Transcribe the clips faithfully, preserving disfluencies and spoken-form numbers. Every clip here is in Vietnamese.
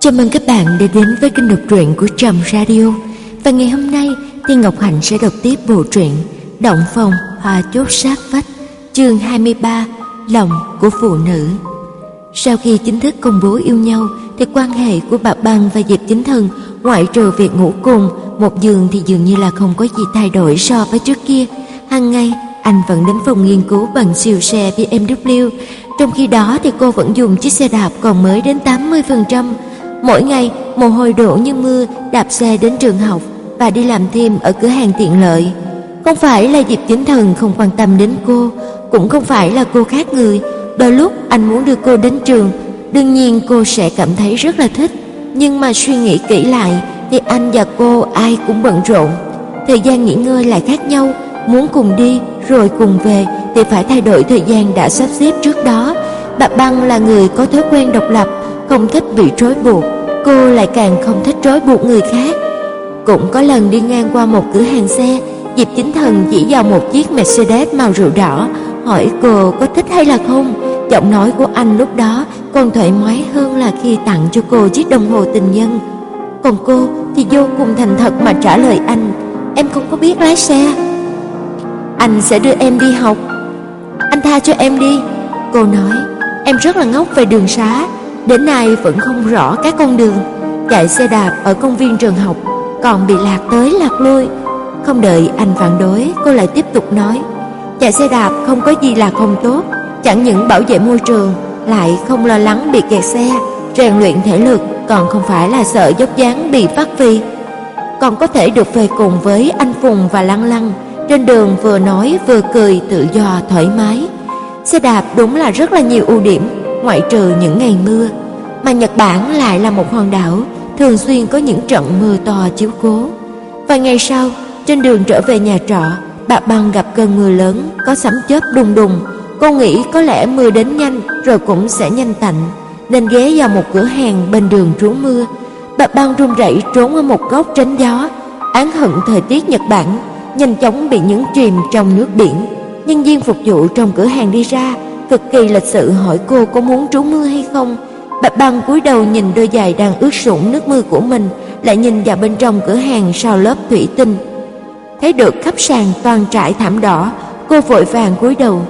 Chào mừng các bạn đã đến với kênh đọc truyện của Trầm Radio. Và ngày hôm nay thì Ngọc Hạnh sẽ đọc tiếp bộ truyện Động Phòng Hoa Chốt Sát Vách, chương hai mươi ba, Lòng của Phụ Nữ. Sau khi chính thức công bố yêu nhau thì quan hệ của Bạc Băng và Diệp Chính Thần, ngoại trừ việc ngủ cùng một giường thì dường như là không có gì thay đổi so với trước kia. Hàng ngày anh vẫn đến phòng nghiên cứu bằng siêu xe bê em vê, trong khi đó thì cô vẫn dùng chiếc xe đạp còn mới đến tám mươi phần trăm. Mỗi ngày mồ hôi đổ như mưa, đạp xe đến trường học và đi làm thêm ở cửa hàng tiện lợi. Không phải là Diệp Chính Thần không quan tâm đến cô, cũng không phải là cô khác người. Đôi lúc anh muốn đưa cô đến trường, đương nhiên cô sẽ cảm thấy rất là thích. Nhưng mà suy nghĩ kỹ lại thì anh và cô ai cũng bận rộn, thời gian nghỉ ngơi lại khác nhau. Muốn cùng đi rồi cùng về thì phải thay đổi thời gian đã sắp xếp trước đó. Bạc Băng là người có thói quen độc lập, không thích bị trói buộc. Cô lại càng không thích trói buộc người khác. Cũng có lần đi ngang qua một cửa hàng xe, Diệp Chính Thần chỉ vào một chiếc Mercedes màu rượu đỏ, hỏi cô có thích hay là không. Giọng nói của anh lúc đó còn thoải mái hơn là khi tặng cho cô chiếc đồng hồ tình nhân. Còn cô thì vô cùng thành thật mà trả lời anh: em không có biết lái xe. Anh sẽ đưa em đi học. Anh tha cho em đi. Cô nói: em rất là ngốc về đường xá, đến nay vẫn không rõ các con đường. Chạy xe đạp ở công viên trường học còn bị lạc tới lạc lui. Không đợi anh phản đối, cô lại tiếp tục nói: chạy xe đạp không có gì là không tốt, chẳng những bảo vệ môi trường, lại không lo lắng bị kẹt xe, rèn luyện thể lực, còn không phải là sợ dốc dáng bị phát vì. Còn có thể được về cùng với anh Phùng và Lăng Lăng, trên đường vừa nói vừa cười tự do thoải mái. Xe đạp đúng là rất là nhiều ưu điểm, ngoại trừ những ngày mưa. Mà Nhật Bản lại là một hòn đảo, thường xuyên có những trận mưa to chiếu cố. Vài ngày sau, trên đường trở về nhà trọ, Bạc Băng gặp cơn mưa lớn, có sấm chớp đùng đùng. Cô nghĩ có lẽ mưa đến nhanh rồi cũng sẽ nhanh tạnh, nên ghé vào một cửa hàng bên đường trú mưa. Bạc Băng run rẩy trốn ở một góc tránh gió, oán hận thời tiết Nhật Bản, nhanh chóng bị nhấn chìm trong nước biển. Nhân viên phục vụ trong cửa hàng đi ra, cực kỳ lịch sự hỏi cô có muốn trú mưa hay không. Bạc Băng cúi đầu nhìn đôi giày đang ướt sũng nước mưa của mình, lại nhìn vào bên trong cửa hàng sau lớp thủy tinh. Thấy được khắp sàn toàn trải thảm đỏ, cô vội vàng cúi đầu: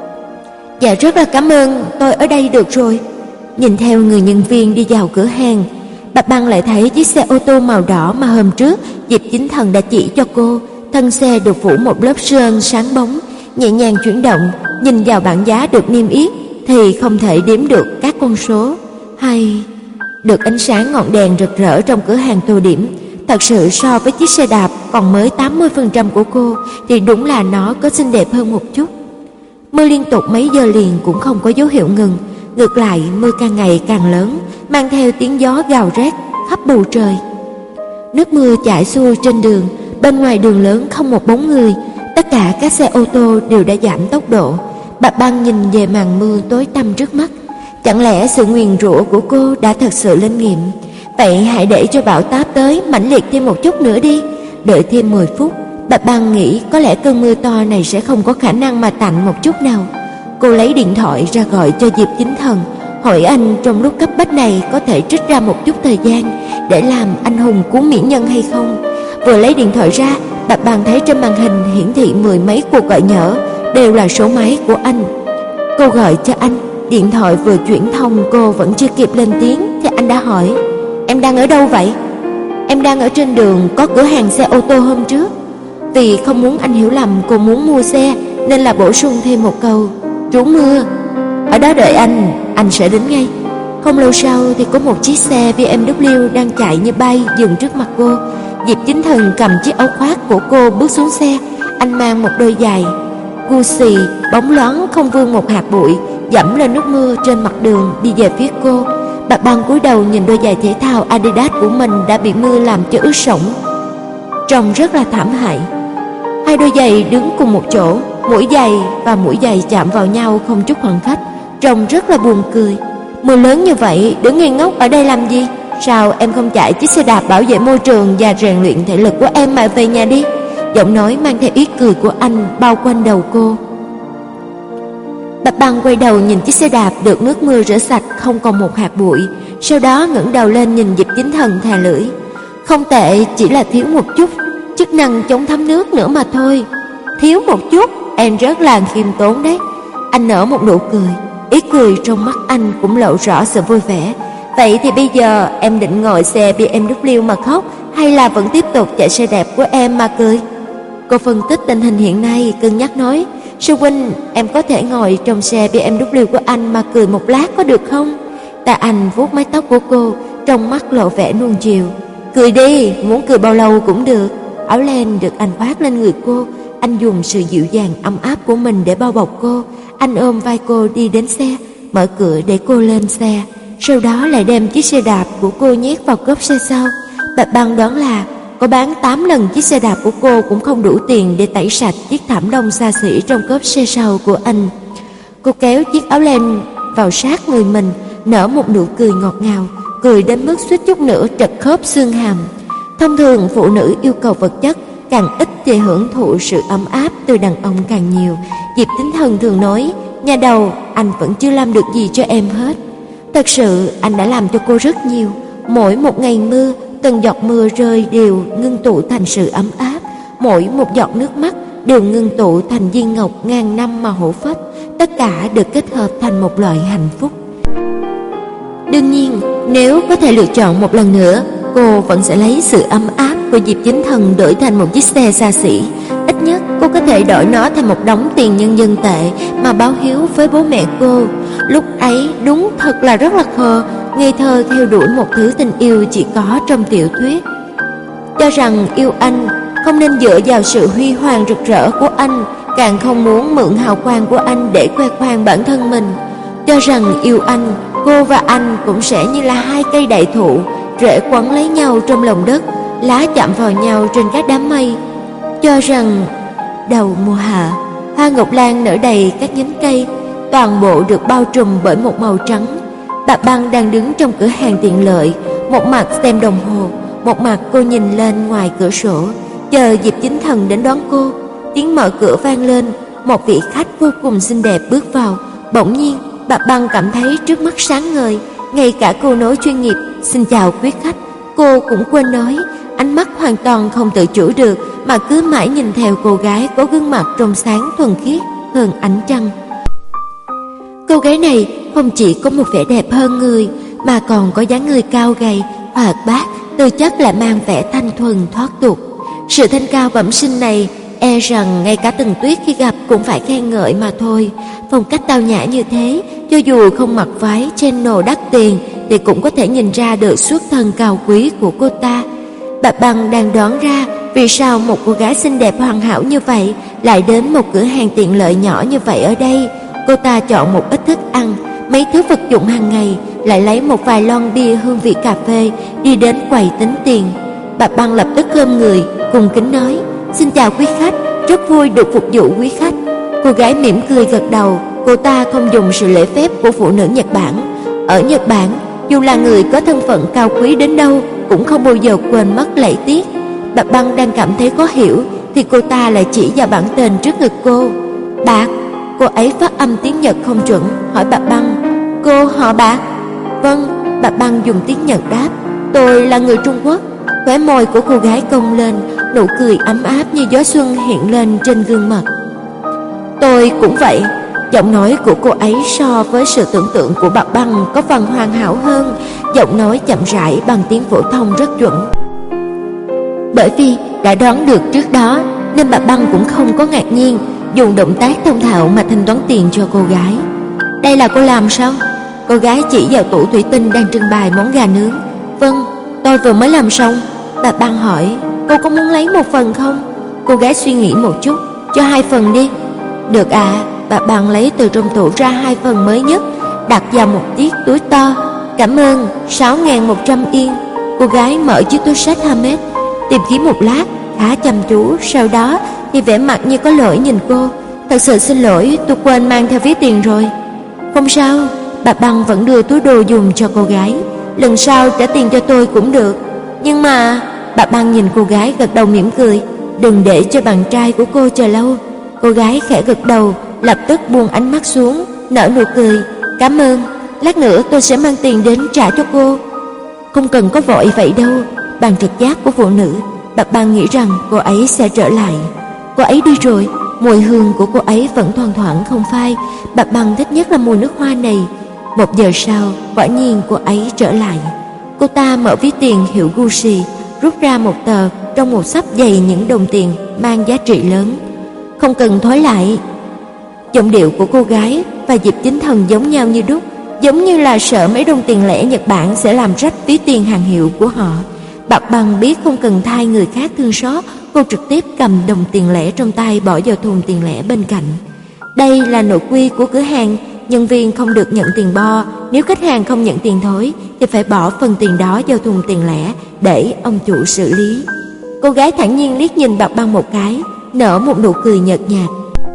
dạ rất là cảm ơn, tôi ở đây được rồi. Nhìn theo người nhân viên đi vào cửa hàng, Bạc Băng lại thấy chiếc xe ô tô màu đỏ mà hôm trước Diệp Chính Thần đã chỉ cho cô. Thân xe được phủ một lớp sơn sáng bóng, nhẹ nhàng chuyển động. Nhìn vào bảng giá được niêm yết thì không thể đếm được các con số, hay được ánh sáng ngọn đèn rực rỡ trong cửa hàng tô điểm. Thật sự so với chiếc xe đạp còn mới tám mươi phần trăm của cô thì đúng là nó có xinh đẹp hơn một chút. Mưa liên tục mấy giờ liền cũng không có dấu hiệu ngừng, ngược lại mưa càng ngày càng lớn, mang theo tiếng gió gào rét khắp bầu trời. Nước mưa chảy xuôi trên đường, bên ngoài đường lớn không một bóng người, tất cả các xe ô tô đều đã giảm tốc độ. Bạc Băng nhìn về màn mưa tối tăm trước mắt. Chẳng lẽ sự nguyền rủa của cô đã thật sự lên nghiệm? Vậy hãy để cho bão táp tới mãnh liệt thêm một chút nữa đi. Đợi thêm mười phút, Bạc Băng nghĩ có lẽ cơn mưa to này sẽ không có khả năng mà tạnh một chút nào. Cô lấy điện thoại ra gọi cho Diệp Chính Thần, hỏi anh trong lúc cấp bách này có thể trích ra một chút thời gian để làm anh hùng cứu mỹ nhân hay không. Vừa lấy điện thoại ra, Bạc Băng thấy trên màn hình hiển thị mười mấy cuộc gọi nhỡ, đều là số máy của anh. Cô gọi cho anh, điện thoại vừa chuyển thông cô vẫn chưa kịp lên tiếng thì anh đã hỏi: em đang ở đâu vậy? Em đang ở trên đường có cửa hàng xe ô tô hôm trước. Vì không muốn anh hiểu lầm cô muốn mua xe nên là bổ sung thêm một câu: trú mưa. Ở đó đợi anh, anh sẽ đến ngay. Không lâu sau thì có một chiếc xe bê em vê đang chạy như bay dừng trước mặt cô. Diệp Chính Thần cầm chiếc áo khoác của cô bước xuống xe. Anh mang một đôi giày Gucci bóng loáng không vương một hạt bụi, dẫm lên nước mưa trên mặt đường đi về phía cô. Bạc Băng cúi đầu nhìn đôi giày thể thao Adidas của mình đã bị mưa làm cho ướt sũng, trông rất là thảm hại. Hai đôi giày đứng cùng một chỗ, mũi giày và mũi giày chạm vào nhau không chút khoảng cách, trông rất là buồn cười. Mưa lớn như vậy đứng ngây ngốc ở đây làm gì? Sao em không chạy chiếc xe đạp bảo vệ môi trường và rèn luyện thể lực của em mà về nhà đi? Giọng nói mang theo ý cười của anh bao quanh đầu cô. Bạc Băng quay đầu nhìn chiếc xe đạp được nước mưa rửa sạch không còn một hạt bụi. sau đó ngẩng đầu lên nhìn Diệp Chính Thần thè lưỡi. Không tệ, chỉ là thiếu một chút chức năng chống thấm nước nữa mà thôi. Thiếu một chút, em rất là khiêm tốn đấy. Anh nở một nụ cười, ý cười trong mắt anh cũng lộ rõ sự vui vẻ. Vậy thì bây giờ em định ngồi xe bê em vê mà khóc, hay là vẫn tiếp tục chạy xe đẹp của em mà cười? Cô phân tích tình hình hiện nay, cân nhắc nói, sư huynh, em có thể ngồi trong xe bê em vê của anh mà cười một lát có được không? Tạ Anh vuốt mái tóc của cô, trong mắt lộ vẻ nuông chiều. Cười đi, muốn cười bao lâu cũng được. Áo len được anh khoác lên người cô, anh dùng sự dịu dàng ấm áp của mình để bao bọc cô. Anh ôm vai cô đi đến xe, mở cửa để cô lên xe, sau đó lại đem chiếc xe đạp của cô nhét vào cốp xe sau. Bạch Băng đoán là có bán tám lần chiếc xe đạp của cô cũng không đủ tiền để tẩy sạch chiếc thảm lông xa xỉ trong cốp xe sau của anh. Cô kéo chiếc áo len vào sát người mình, nở một nụ cười ngọt ngào, cười đến mức suýt chút nữa trật khớp xương hàm. Thông thường phụ nữ yêu cầu vật chất càng ít thì hưởng thụ sự ấm áp từ đàn ông càng nhiều. Diệp Tính Thần thường nói, nhà đầu, anh vẫn chưa làm được gì cho em hết. Thật sự anh đã làm cho cô rất nhiều. Mỗi một ngày mưa, từng giọt mưa rơi đều ngưng tụ thành sự ấm áp. Mỗi một giọt nước mắt đều ngưng tụ thành viên ngọc ngàn năm mà hổ phách. Tất cả được kết hợp thành một loại hạnh phúc. Đương nhiên, nếu có thể lựa chọn một lần nữa, cô vẫn sẽ lấy sự ấm áp của Diệp Chính Thần đổi thành một chiếc xe xa xỉ. Ít nhất cô có thể đổi nó thành một đống tiền nhân dân tệ mà báo hiếu với bố mẹ cô. Lúc ấy đúng thật là rất là khờ, ngây thơ theo đuổi một thứ tình yêu chỉ có trong tiểu thuyết. Cho rằng yêu anh không nên dựa vào sự huy hoàng rực rỡ của anh, càng không muốn mượn hào quang của anh để khoe khoang bản thân mình. Cho rằng yêu anh, cô và anh cũng sẽ như là hai cây đại thụ, rễ quấn lấy nhau trong lòng đất, lá chạm vào nhau trên các đám mây. Cho rằng đầu mùa hạ, hoa ngọc lan nở đầy các nhánh cây, toàn bộ được bao trùm bởi một màu trắng. Bạch Băng đang đứng trong cửa hàng tiện lợi, một mặt xem đồng hồ, một mặt cô nhìn lên ngoài cửa sổ, chờ Diệp Chính Thần đến đón cô. Tiếng mở cửa vang lên, một vị khách vô cùng xinh đẹp bước vào. Bỗng nhiên, Bạch Băng cảm thấy trước mắt sáng ngời, ngay cả câu nói chuyên nghiệp "Xin chào quý khách", cô cũng quên nói, ánh mắt hoàn toàn không tự chủ được mà cứ mãi nhìn theo cô gái có gương mặt trong sáng thuần khiết hơn ánh trăng. Cô gái này không chỉ có một vẻ đẹp hơn người, mà còn có dáng người cao gầy, hoạt bát, tư chất lại mang vẻ thanh thuần thoát tục. Sự thanh cao bẩm sinh này, e rằng ngay cả Tần Tuyết khi gặp cũng phải khen ngợi mà thôi. Phong cách tao nhã như thế, cho dù không mặc váy Chanel đắt tiền thì cũng có thể nhìn ra được xuất thân cao quý của cô ta. Bạch Băng đang đoán ra vì sao một cô gái xinh đẹp hoàn hảo như vậy lại đến một cửa hàng tiện lợi nhỏ như vậy ở đây. Cô ta chọn một ít thức ăn, mấy thứ vật dụng hàng ngày, lại lấy một vài lon bia hương vị cà phê, đi đến quầy tính tiền. Bạch Băng lập tức khom người, cung kính nói: "Xin chào quý khách, rất vui được phục vụ quý khách." Cô gái mỉm cười gật đầu. Cô ta không dùng sự lễ phép của phụ nữ Nhật Bản. Ở Nhật Bản, dù là người có thân phận cao quý đến đâu cũng không bao giờ quên mất lễ tiết. Bạch Băng đang cảm thấy khó hiểu thì cô ta lại chỉ vào bảng tên trước ngực cô. "Bạc." Cô ấy phát âm tiếng Nhật không chuẩn, hỏi Bạch Băng: "Cô họ Bạc?" "Vâng." Bạch Băng dùng tiếng Nhật đáp: "Tôi là người Trung Quốc." Khóe môi của cô gái cong lên, nụ cười ấm áp như gió xuân hiện lên trên gương mặt. "Tôi cũng vậy." Giọng nói của cô ấy so với sự tưởng tượng của Bạch Băng có phần hoàn hảo hơn, giọng nói chậm rãi bằng tiếng phổ thông rất chuẩn. Bởi vì đã đoán được trước đó nên Bạch Băng cũng không có ngạc nhiên, dùng động tác thông thạo mà thanh toán tiền cho cô gái. "Đây là cô làm sao?" Cô gái chỉ vào tủ thủy tinh đang trưng bày món gà nướng. "Vâng, tôi vừa mới làm xong." Bạch Băng hỏi: "Cô có muốn lấy một phần không?" Cô gái suy nghĩ một chút: "Cho hai phần đi." "Được ạ." À. Bạch Băng lấy từ trong tủ ra hai phần mới nhất, đặt vào một chiếc túi to. "Cảm ơn, sáu nghìn một trăm yên." Cô gái mở chiếc túi xách Hermes, tìm kiếm một lát, khá chăm chú, sau đó thì vẻ mặt như có lỗi nhìn cô. "Thật sự xin lỗi, tôi quên mang theo ví tiền rồi." "Không sao." Bạch Băng vẫn đưa túi đồ dùng cho cô gái. "Lần sau trả tiền cho tôi cũng được." "Nhưng mà..." Bạch Băng nhìn cô gái gật đầu mỉm cười: "Đừng để cho bạn trai của cô chờ lâu." Cô gái khẽ gật đầu, lập tức buông ánh mắt xuống, nở nụ cười: "Cảm ơn." lát nữa tôi sẽ mang tiền đến trả cho cô. Không cần có vội vậy đâu. Bằng trực giác của phụ nữ, Bạc Băng nghĩ rằng cô ấy sẽ trở lại. Cô ấy đi rồi, mùi hương của cô ấy vẫn thoang thoảng không phai. Bạc Băng thích nhất là mùi nước hoa này. Một giờ sau, quả nhiên cô ấy trở lại. Cô ta mở ví tiền hiệu Gucci, rút ra một tờ trong một xấp dày những đồng tiền mang giá trị lớn. Không cần thối lại. Giọng điệu của cô gái và Diệp Chính Thần giống nhau như đúc, giống như là sợ mấy đồng tiền lẻ Nhật Bản sẽ làm rách ví tiền hàng hiệu của họ. Bạc Băng biết không cần thay người khác thương xót, cô trực tiếp cầm đồng tiền lẻ trong tay bỏ vào thùng tiền lẻ bên cạnh. Đây là nội quy của cửa hàng, nhân viên không được nhận tiền bo, nếu khách hàng không nhận tiền thối thì phải bỏ phần tiền đó vào thùng tiền lẻ để ông chủ xử lý. Cô gái thản nhiên liếc nhìn Bạc Băng một cái, nở một nụ cười nhợt nhạt.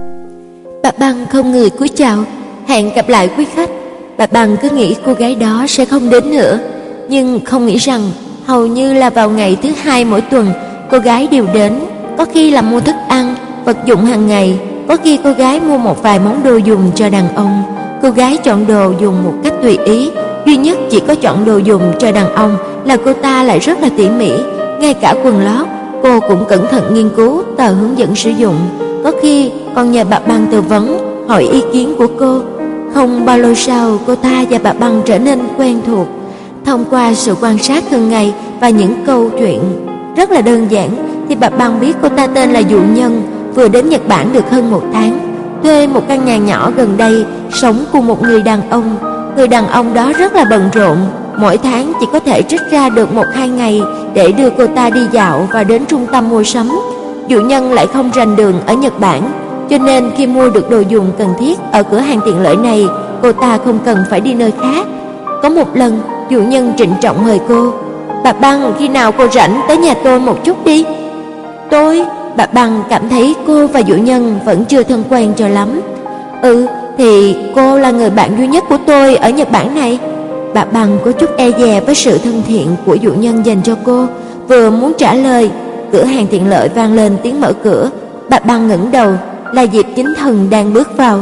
Bạc Băng không người cúi chào, hẹn gặp lại quý khách. Bạc Băng cứ nghĩ cô gái đó sẽ không đến nữa, nhưng không nghĩ rằng hầu như là vào ngày thứ hai mỗi tuần, cô gái đều đến. Có khi là mua thức ăn, vật dụng hàng ngày, có khi cô gái mua một vài món đồ dùng cho đàn ông. Cô gái chọn đồ dùng một cách tùy ý, duy nhất chỉ có chọn đồ dùng cho đàn ông là cô ta lại rất là tỉ mỉ. Ngay cả quần lót, cô cũng cẩn thận nghiên cứu tờ hướng dẫn sử dụng. Có khi còn nhờ Bạc Băng tư vấn, hỏi ý kiến của cô. Không bao lâu sau, cô ta và Bạc Băng trở nên quen thuộc. Thông qua sự quan sát thường ngày và những câu chuyện rất là đơn giản thì Bạc Băng biết cô ta tên là Dụ Nhân, vừa đến Nhật Bản được hơn một tháng, thuê một căn nhà nhỏ gần đây, sống cùng một người đàn ông. Người đàn ông đó rất là bận rộn, mỗi tháng chỉ có thể trích ra được một hai ngày để đưa cô ta đi dạo và đến trung tâm mua sắm. Dụ Nhân lại không rành đường ở Nhật Bản, cho nên khi mua được đồ dùng cần thiết ở cửa hàng tiện lợi này, cô ta không cần phải đi nơi khác. Có một lần, Dụ Nhân trịnh trọng mời cô: "Bạc Băng, khi nào cô rảnh tới nhà tôi một chút đi." Tôi, Bạc Băng cảm thấy cô và Dụ Nhân vẫn chưa thân quen cho lắm. "Ừ, thì cô là người bạn duy nhất của tôi ở Nhật Bản này." Bạc Băng có chút e dè với sự thân thiện của Dụ Nhân dành cho cô, vừa muốn trả lời, cửa hàng tiện lợi vang lên tiếng mở cửa. Bạc Băng ngẩng đầu, là Diệp Chính Thần đang bước vào.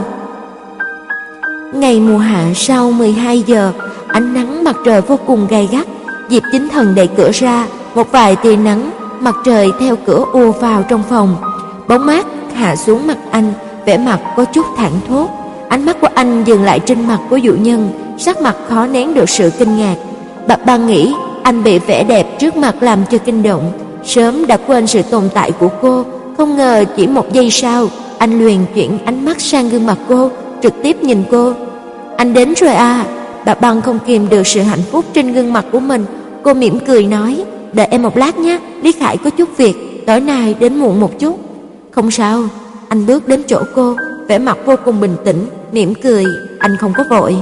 Ngày mùa hạ sau mười hai giờ, ánh nắng mặt trời vô cùng gay gắt. Diệp Chính Thần đẩy cửa ra, một vài tia nắng mặt trời theo cửa ùa vào trong phòng. Bóng mát hạ xuống mặt anh, vẻ mặt có chút thảng thốt. Ánh mắt của anh dừng lại trên mặt của Dụ Nhân, sắc mặt khó nén được sự kinh ngạc. Bạc Băng nghĩ anh bị vẻ đẹp trước mặt làm cho kinh động, sớm đã quên sự tồn tại của cô. Không ngờ chỉ một giây sau, anh liền chuyển ánh mắt sang gương mặt cô, trực tiếp nhìn cô. "Anh đến rồi à?" Bạc Băng không kìm được sự hạnh phúc trên gương mặt của mình, cô mỉm cười nói: "Đợi em một lát nhé, Lý Khải có chút việc, tối nay đến muộn một chút." "Không sao." Anh bước đến chỗ cô, vẻ mặt vô cùng bình tĩnh, mỉm cười, anh không có vội.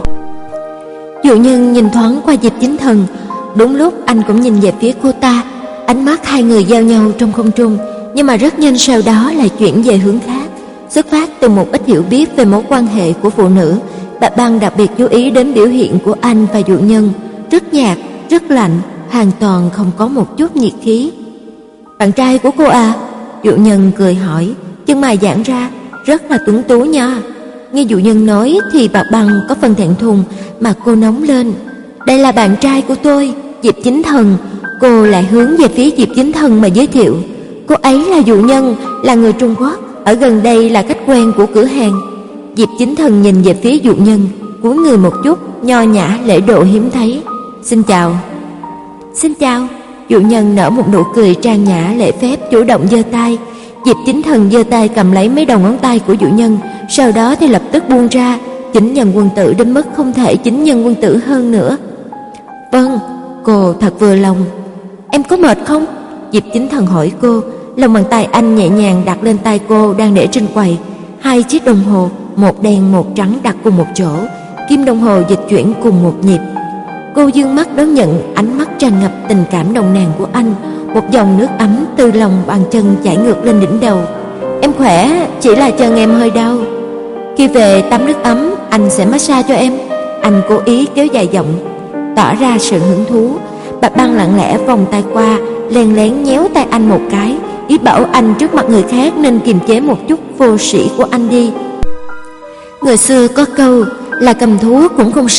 Dụ Nhân nhìn thoáng qua Diệp Chính Thần, đúng lúc anh cũng nhìn về phía cô ta. Ánh mắt hai người giao nhau trong không trung, nhưng mà rất nhanh sau đó lại chuyển về hướng khác. Xuất phát từ một ít hiểu biết về mối quan hệ của phụ nữ, Bạc Băng đặc biệt chú ý đến biểu hiện của anh và Dụ Nhân, rất nhạt, rất lạnh, hoàn toàn không có một chút nhiệt khí. "Bạn trai của cô à?" Dụ Nhân cười hỏi, chân mày giãn ra, rất là tuấn tú nha. Nghe Dụ Nhân nói thì Bạc Băng có phần thẹn thùng, mà cô nóng lên. "Đây là bạn trai của tôi, Diệp Chính Thần." Cô lại hướng về phía Diệp Chính Thần mà giới thiệu. Cô ấy là Dụ Nhân, là người Trung Quốc, ở gần đây là khách quen của cửa hàng. Diệp Chính Thần nhìn về phía Dụ Nhân, cúi người một chút, nho nhã lễ độ hiếm thấy. "Xin chào." "Xin chào." Dụ Nhân nở một nụ cười trang nhã lễ phép, chủ động giơ tay. Diệp Chính Thần giơ tay cầm lấy mấy đầu ngón tay của Dụ Nhân, sau đó thì lập tức buông ra, chính nhân quân tử đến mức không thể chính nhân quân tử hơn nữa. "Vâng." Cô thật vừa lòng. "Em có mệt không?" Diệp Chính Thần hỏi cô. Lòng bàn tay anh nhẹ nhàng đặt lên tay cô đang để trên quầy. Hai chiếc đồng hồ, một đen một trắng đặt cùng một chỗ, kim đồng hồ dịch chuyển cùng một nhịp. Cô dương mắt đón nhận ánh mắt tràn ngập tình cảm nồng nàn của anh, một dòng nước ấm từ lòng bàn chân chảy ngược lên đỉnh đầu. "Em khỏe, chỉ là chân em hơi đau. Khi về tắm nước ấm, anh sẽ massage cho em." Anh cố ý kéo dài giọng, tỏ ra sự hứng thú. Bạc Băng lặng lẽ vòng tay qua, lén lén nhéo tay anh một cái, ý bảo anh trước mặt người khác nên kiềm chế một chút vô sĩ của anh đi. Người xưa có câu là cầm thú cũng không sao,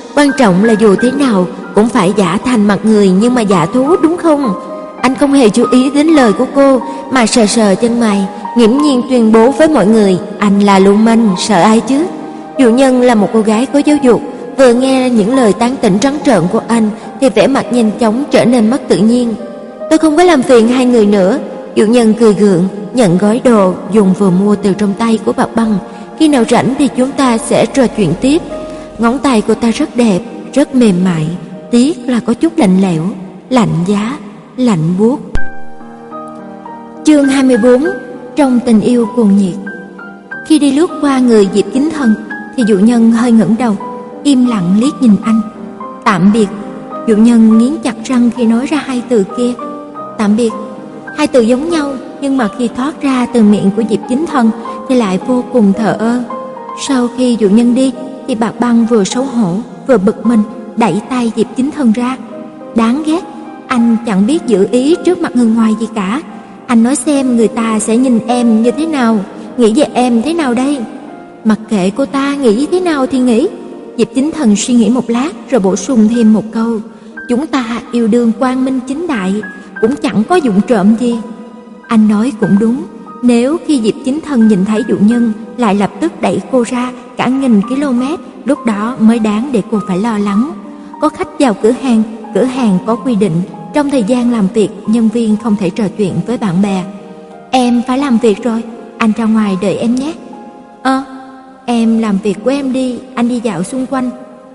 Quan trọng là dù thế nào cũng phải giả thành mặt người nhưng mà giả thú, đúng không? Anh không hề chú ý đến lời của cô mà sờ sờ chân mày, nghiễm nhiên tuyên bố với mọi người, anh là lưu manh, sợ ai chứ? Dụ Nhân là một cô gái có giáo dục, vừa nghe những lời tán tỉnh trắng trợn của anh thì vẻ mặt nhanh chóng trở nên mất tự nhiên. Tôi không có làm phiền hai người nữa. Dụ Nhân cười gượng, nhận gói đồ dùng vừa mua từ trong tay của bà Băng. Khi nào rảnh thì chúng ta sẽ trò chuyện tiếp. Ngón tay cô ta rất đẹp, rất mềm mại, tiếc là có chút lạnh lẽo, lạnh giá, lạnh buốt. Chương hai mươi bốn. Trong tình yêu cuồng nhiệt. Khi đi lướt qua người Diệp Chính Thần thì Dụ Nhân hơi ngẩng đầu, im lặng liếc nhìn anh. Tạm biệt. Dụ Nhân nghiến chặt răng khi nói ra hai từ kia. Tạm biệt. Hai từ giống nhau, nhưng mà khi thoát ra từ miệng của Diệp Chính Thần thì lại vô cùng thờ ơ. Sau khi Dụ Nhân đi thì Bạc Băng vừa xấu hổ vừa bực mình đẩy tay Diệp Chính Thần ra. Đáng ghét, anh chẳng biết giữ ý trước mặt người ngoài gì cả. Anh nói xem người ta sẽ nhìn em như thế nào, nghĩ về em thế nào đây? Mặc kệ cô ta nghĩ thế nào thì nghĩ. Diệp Chính Thần suy nghĩ một lát rồi bổ sung thêm một câu. Chúng ta yêu đương quang minh chính đại, cũng chẳng có dụng trộm gì. Anh nói cũng đúng. Nếu khi Diệp Chính Thần nhìn thấy Dụ Nhân lại lập tức đẩy cô ra cả nghìn km, lúc đó mới đáng để cô phải lo lắng. Có khách vào cửa hàng, cửa hàng có quy định trong thời gian làm việc nhân viên không thể trò chuyện với bạn bè. Em phải làm việc rồi, anh ra ngoài đợi em nhé. Ơ, à, em làm việc của em đi, anh đi dạo xung quanh.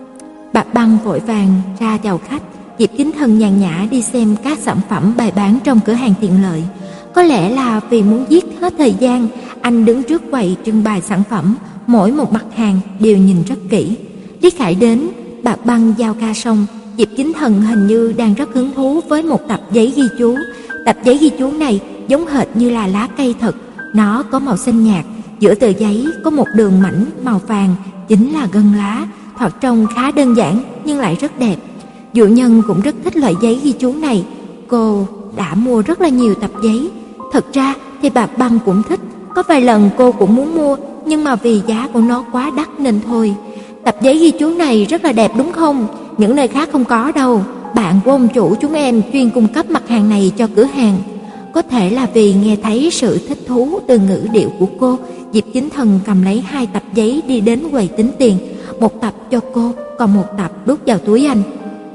Bạc Băng vội vàng ra chào khách. Diệp Chính Thần nhàn nhã đi xem các sản phẩm bày bán trong cửa hàng tiện lợi. Có lẽ là vì muốn giết hết thời gian, anh đứng trước quầy trưng bày sản phẩm, mỗi một mặt hàng đều nhìn rất kỹ. Lý Khải đến, Bạc Băng giao ca xong, Diệp Chính Thần hình như đang rất hứng thú với một tập giấy ghi chú. Tập giấy ghi chú này giống hệt như là lá cây thật, nó có màu xanh nhạt, giữa tờ giấy có một đường mảnh màu vàng, chính là gân lá, thoạt trông khá đơn giản nhưng lại rất đẹp. Dụ Nhân cũng rất thích loại giấy ghi chú này, cô đã mua rất là nhiều tập giấy. Thật ra thì Bạc Băng cũng thích, có vài lần cô cũng muốn mua, nhưng mà vì giá của nó quá đắt nên thôi. Tập giấy ghi chú này rất là đẹp đúng không? Những nơi khác không có đâu. Bạn của ông chủ chúng em chuyên cung cấp mặt hàng này cho cửa hàng. Có thể là vì nghe thấy sự thích thú từ ngữ điệu của cô, Diệp Chính Thần cầm lấy hai tập giấy đi đến quầy tính tiền. Một tập cho cô, còn một tập đút vào túi anh.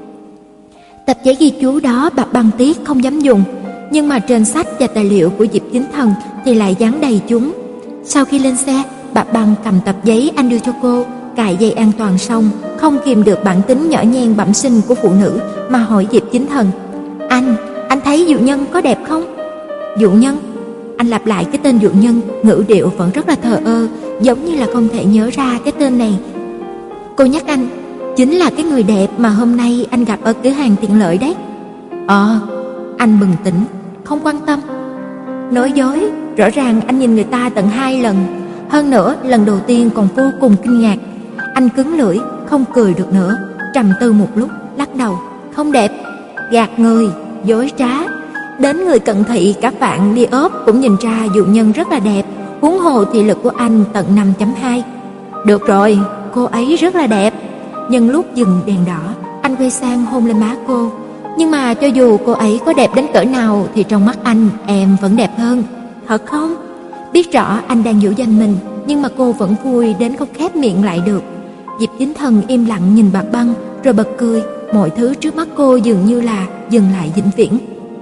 Tập giấy ghi chú đó Bạc Băng tiếc không dám dùng, nhưng mà trên sách và tài liệu của Diệp Chính Thần thì lại dán đầy chúng. Sau khi lên xe, Bạc Băng cầm tập giấy anh đưa cho cô, cài dây an toàn xong, không kìm được bản tính nhỏ nhen bẩm sinh của phụ nữ mà hỏi Diệp Chính Thần: Anh, anh thấy Dụ Nhân có đẹp không? Dụ Nhân? Anh lặp lại cái tên Dụ Nhân, ngữ điệu vẫn rất là thờ ơ, giống như là không thể nhớ ra cái tên này. Cô nhắc anh, chính là cái người đẹp mà hôm nay anh gặp ở cửa hàng tiện lợi đấy. Ờ, anh bừng tỉnh, không quan tâm. Nói dối, rõ ràng anh nhìn người ta tận hai lần. Hơn nữa, lần đầu tiên còn vô cùng kinh ngạc. Anh cứng lưỡi, không cười được nữa, trầm tư một lúc, lắc đầu. Không đẹp, gạt người, dối trá. Đến người cận thị cả Vạn đi ốp cũng nhìn ra Dụ Nhân rất là đẹp, huống hồ thị lực của anh tận năm chấm hai. Được rồi, cô ấy rất là đẹp. Nhân lúc dừng đèn đỏ, anh quay sang hôn lên má cô. Nhưng mà cho dù cô ấy có đẹp đến cỡ nào thì trong mắt anh, em vẫn đẹp hơn. Thật không? Biết rõ anh đang dỗ dành mình, nhưng mà cô vẫn vui đến không khép miệng lại được. Diệp Chính Thần im lặng nhìn Bạc Băng rồi bật cười. Mọi thứ trước mắt cô dường như là dừng lại vĩnh viễn.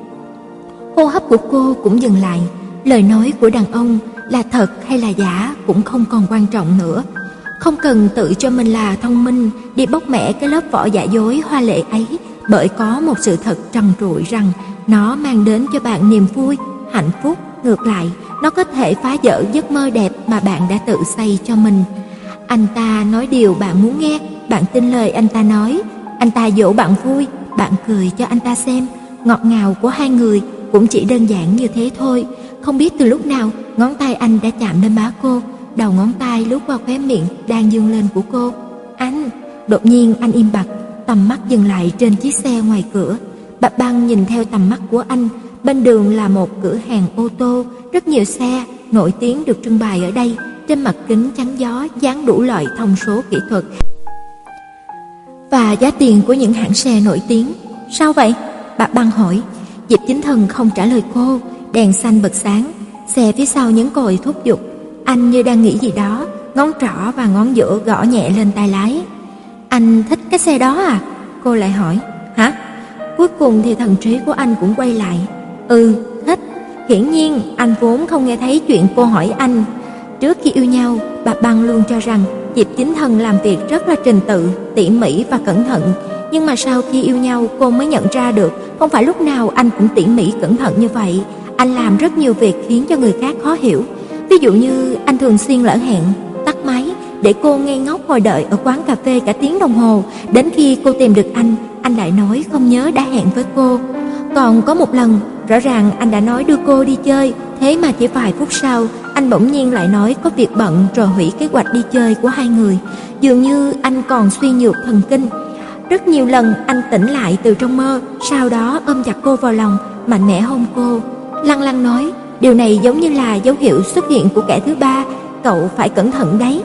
Hô hấp của cô cũng dừng lại. Lời nói của đàn ông là thật hay là giả cũng không còn quan trọng nữa. Không cần tự cho mình là thông minh đi bóc mẽ cái lớp vỏ giả dối hoa lệ ấy, bởi có một sự thật trần trụi rằng nó mang đến cho bạn niềm vui, hạnh phúc. Ngược lại, nó có thể phá vỡ giấc mơ đẹp mà bạn đã tự xây cho mình. Anh ta nói điều bạn muốn nghe, bạn tin lời anh ta nói. Anh ta dỗ bạn vui, bạn cười cho anh ta xem. Ngọt ngào của hai người cũng chỉ đơn giản như thế thôi. Không biết từ lúc nào, ngón tay anh đã chạm lên má cô. Đầu ngón tay lướt qua khóe miệng đang dương lên của cô. Anh! Đột nhiên anh im bặt, tầm mắt dừng lại trên chiếc xe ngoài cửa. Bạc Băng nhìn theo tầm mắt của anh. Bên đường là một cửa hàng ô tô, rất nhiều xe nổi tiếng được trưng bày ở đây. Trên mặt kính chắn gió dán đủ loại thông số kỹ thuật. và giá tiền của những hãng xe nổi tiếng. Sao vậy? Bà Băng hỏi. Diệp Chính Thần không trả lời cô. Đèn xanh bật sáng, xe phía sau nhấn còi thúc giục. Anh như đang nghĩ gì đó, ngón trỏ và ngón giữa gõ nhẹ lên tay lái. Anh thích cái xe đó à? Cô lại hỏi. Hả? Cuối cùng thì thần trí của anh cũng quay lại. Ừ, thích. Hiển nhiên anh vốn không nghe thấy chuyện cô hỏi anh. Trước khi yêu nhau, bà Băng luôn cho rằng Diệp Chính Thần làm việc rất là trình tự, tỉ mỉ và cẩn thận. Nhưng mà sau khi yêu nhau, cô mới nhận ra được không phải lúc nào anh cũng tỉ mỉ cẩn thận như vậy. Anh làm rất nhiều việc khiến cho người khác khó hiểu. Ví dụ như anh thường xuyên lỡ hẹn, tắt máy để cô ngây ngốc ngồi đợi ở quán cà phê cả tiếng đồng hồ. Đến khi cô tìm được anh, anh lại nói không nhớ đã hẹn với cô. Còn có một lần, rõ ràng anh đã nói đưa cô đi chơi, thế mà chỉ vài phút sau, anh bỗng nhiên lại nói có việc bận rồi hủy kế hoạch đi chơi của hai người. Dường như anh còn suy nhược thần kinh. Rất nhiều lần anh tỉnh lại từ trong mơ, sau đó ôm chặt cô vào lòng, mạnh mẽ hôn cô. Lăng Lăng nói, điều này giống như là dấu hiệu xuất hiện của kẻ thứ ba, cậu phải cẩn thận đấy.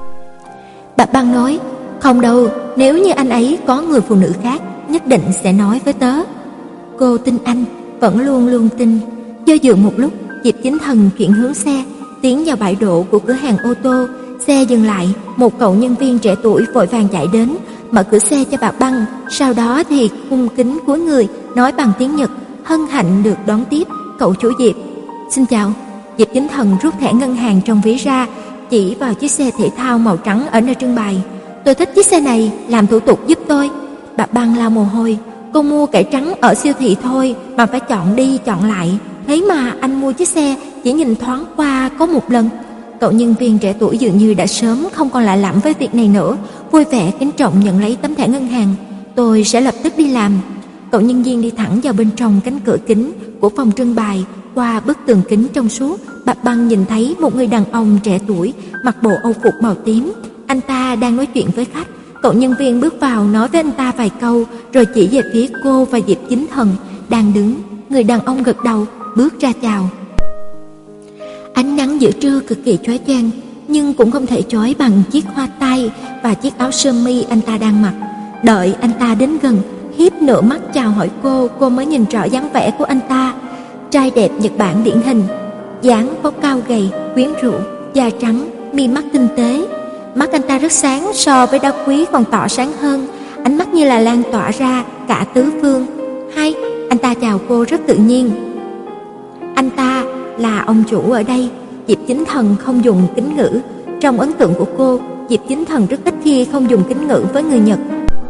Bà Băng nói, không đâu, nếu như anh ấy có người phụ nữ khác, nhất định sẽ nói với tớ. Cô tin anh, vẫn luôn luôn tin. Do dự một lúc, Diệp Chính Thần chuyển hướng xe, tiến vào bãi đỗ của cửa hàng ô tô. Xe dừng lại, một cậu nhân viên trẻ tuổi vội vàng chạy đến, mở cửa xe cho bà Băng, sau đó thì cung kính cúi người, nói bằng tiếng Nhật, hân hạnh được đón tiếp, cậu chủ Diệp. Xin chào. Diệp Chính Thần rút thẻ ngân hàng trong ví ra, chỉ vào chiếc xe thể thao màu trắng ở nơi trưng bày. Tôi thích chiếc xe này, làm thủ tục giúp tôi. Bà Băng lau mồ hôi. Cô mua cải trắng ở siêu thị thôi mà phải chọn đi chọn lại, thế mà anh mua chiếc xe chỉ nhìn thoáng qua có một lần. Cậu nhân viên trẻ tuổi dường như đã sớm không còn lạ lẫm với việc này nữa, vui vẻ kính trọng nhận lấy tấm thẻ ngân hàng. Tôi sẽ lập tức đi làm. Cậu nhân viên đi thẳng vào bên trong cánh cửa kính của phòng trưng bày. Qua bức tường kính trong suốt, bà Băng nhìn thấy một người đàn ông trẻ tuổi mặc bộ âu phục màu tím. Anh ta đang nói chuyện với khách. Cậu nhân viên bước vào nói với anh ta vài câu, rồi chỉ về phía cô và Diệp Chính Thần đang đứng. Người đàn ông gật đầu, bước ra chào. Ánh nắng giữa trưa cực kỳ chói chang, nhưng cũng không thể chói bằng chiếc hoa tai và chiếc áo sơ mi anh ta đang mặc. Đợi anh ta đến gần, hiếp nửa mắt chào hỏi cô, cô mới nhìn rõ dáng vẻ của anh ta. Trai đẹp Nhật Bản điển hình, dáng vóc cao gầy, quyến rũ, da trắng, mi mắt tinh tế. Mắt anh ta rất sáng, so với đá quý còn tỏ sáng hơn, ánh mắt như là lan tỏa ra cả tứ phương. Hay, anh ta chào cô rất tự nhiên. Anh ta là ông chủ ở đây. Diệp Chính Thần không dùng kính ngữ. Trong ấn tượng của cô, Diệp Chính Thần rất ít khi không dùng kính ngữ với người Nhật.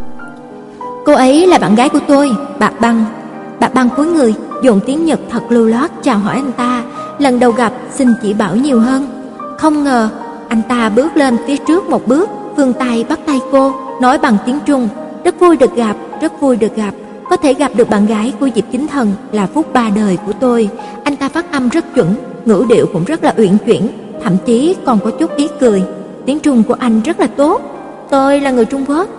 Cô ấy là bạn gái của tôi, bà Băng. Bà Băng cúi người, dùng tiếng Nhật thật lưu loát chào hỏi anh ta. Lần đầu gặp, xin chỉ bảo nhiều hơn. Không ngờ, anh ta bước lên phía trước một bước, vươn tay bắt tay cô, nói bằng tiếng Trung. Rất vui được gặp, rất vui được gặp. Có thể gặp được bạn gái của Diệp Chính Thần là phúc ba đời của tôi. Anh ta phát âm rất chuẩn, ngữ điệu cũng rất là uyển chuyển, thậm chí còn có chút ý cười. Tiếng Trung của anh rất là tốt. Tôi là người Trung Quốc.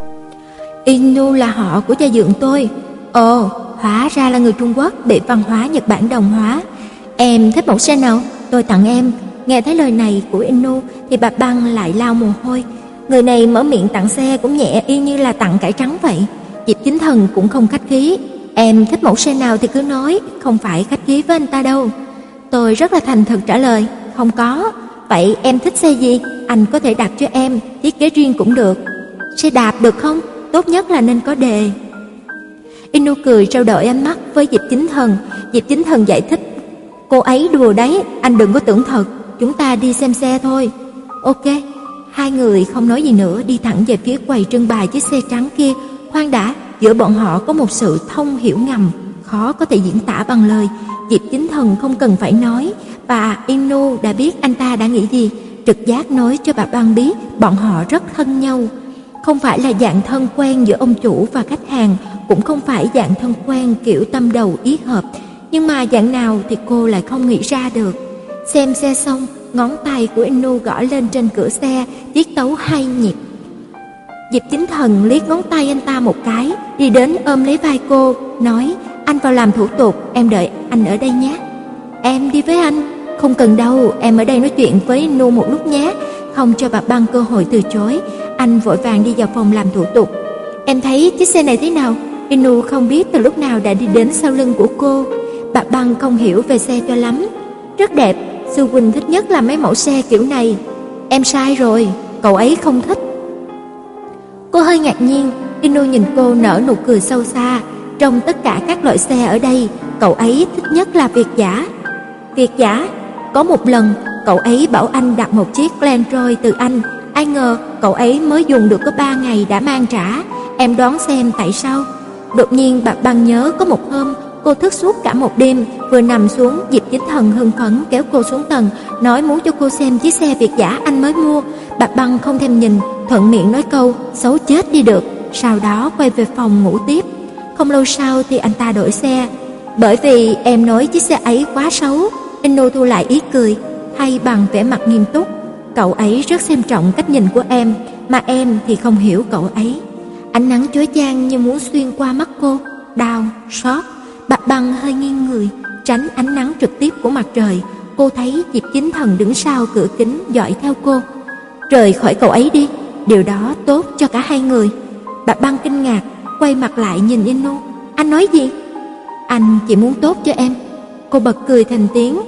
Inu là họ của cha dượng tôi. Ồ, hóa ra là người Trung Quốc bị văn hóa Nhật Bản đồng hóa. Em thích mẫu xe nào? Tôi tặng em. Nghe thấy lời này của Inu thì bà Băng lại lau mồ hôi. Người này mở miệng tặng xe cũng nhẹ y như là tặng cải trắng vậy. Diệp Chính Thần cũng không khách khí. Em thích mẫu xe nào thì cứ nói, không phải khách khí với anh ta đâu. Tôi rất là thành thật trả lời, không có. Vậy em thích xe gì? Anh có thể đặt cho em, thiết kế riêng cũng được. Xe đạp được không? Tốt nhất là nên có đề. Inu cười trao đổi ánh mắt với Diệp Chính Thần. Diệp Chính Thần giải thích, cô ấy đùa đấy, anh đừng có tưởng thật. Chúng ta đi xem xe thôi. Ok. Hai người không nói gì nữa, đi thẳng về phía quầy trưng bày chiếc xe trắng kia. Khoan đã, giữa bọn họ có một sự thông hiểu ngầm, khó có thể diễn tả bằng lời. Diệp Chính Thần không cần phải nói, và Inu đã biết anh ta đã nghĩ gì. Trực giác nói cho bà Băng biết bọn họ rất thân nhau. Không phải là dạng thân quen giữa ông chủ và khách hàng, cũng không phải dạng thân quen kiểu tâm đầu ý hợp, nhưng mà dạng nào thì cô lại không nghĩ ra được. Xem xe xong, ngón tay của Inu gõ lên trên cửa xe, tiết tấu hai nhịp. Diệp Chính Thần liếc ngón tay anh ta một cái, đi đến ôm lấy vai cô, nói, anh vào làm thủ tục, em đợi anh ở đây nhé. Em đi với anh. Không cần đâu, em ở đây nói chuyện với Inu một lúc nhé. Không cho bà Băng cơ hội từ chối, anh vội vàng đi vào phòng làm thủ tục. Em thấy chiếc xe này thế nào? Inu không biết từ lúc nào đã đi đến sau lưng của cô. Bà Băng không hiểu về xe cho lắm. Rất đẹp, sư huynh thích nhất là mấy mẫu xe kiểu này. Em sai rồi, cậu ấy không thích. Cô hơi ngạc nhiên. Inu nhìn cô nở nụ cười sâu xa. Trong tất cả các loại xe ở đây, cậu ấy thích nhất là Việt Dã. Việt Dã? Có một lần, cậu ấy bảo anh đặt một chiếc Land Rover từ anh. Ai ngờ cậu ấy mới dùng được có ba ngày đã mang trả. Em đoán xem tại sao? Đột nhiên bà Băng nhớ có một hôm cô thức suốt cả một đêm, vừa nằm xuống, Diệp Chính Thần hưng phấn kéo cô xuống tầng, nói muốn cho cô xem chiếc xe Việt Dã anh mới mua. Bà Băng không thèm nhìn, thuận miệng nói câu xấu chết đi được, sau đó quay về phòng ngủ tiếp. Không lâu sau thì anh ta đổi xe. Bởi vì em nói chiếc xe ấy quá xấu. Inu thu lại ý cười, thay bằng vẻ mặt nghiêm túc. Cậu ấy rất xem trọng cách nhìn của em, mà em thì không hiểu cậu ấy. Ánh nắng chói chang như muốn xuyên qua mắt cô, đau, xót. Bà Băng hơi nghiêng người, tránh ánh nắng trực tiếp của mặt trời. Cô thấy Diệp Chính Thần đứng sau cửa kính dõi theo cô. Rời khỏi cậu ấy đi, điều đó tốt cho cả hai người. Bà Băng kinh ngạc, quay mặt lại nhìn Inu. Anh nói gì? Anh chỉ muốn tốt cho em. Cô bật cười thành tiếng.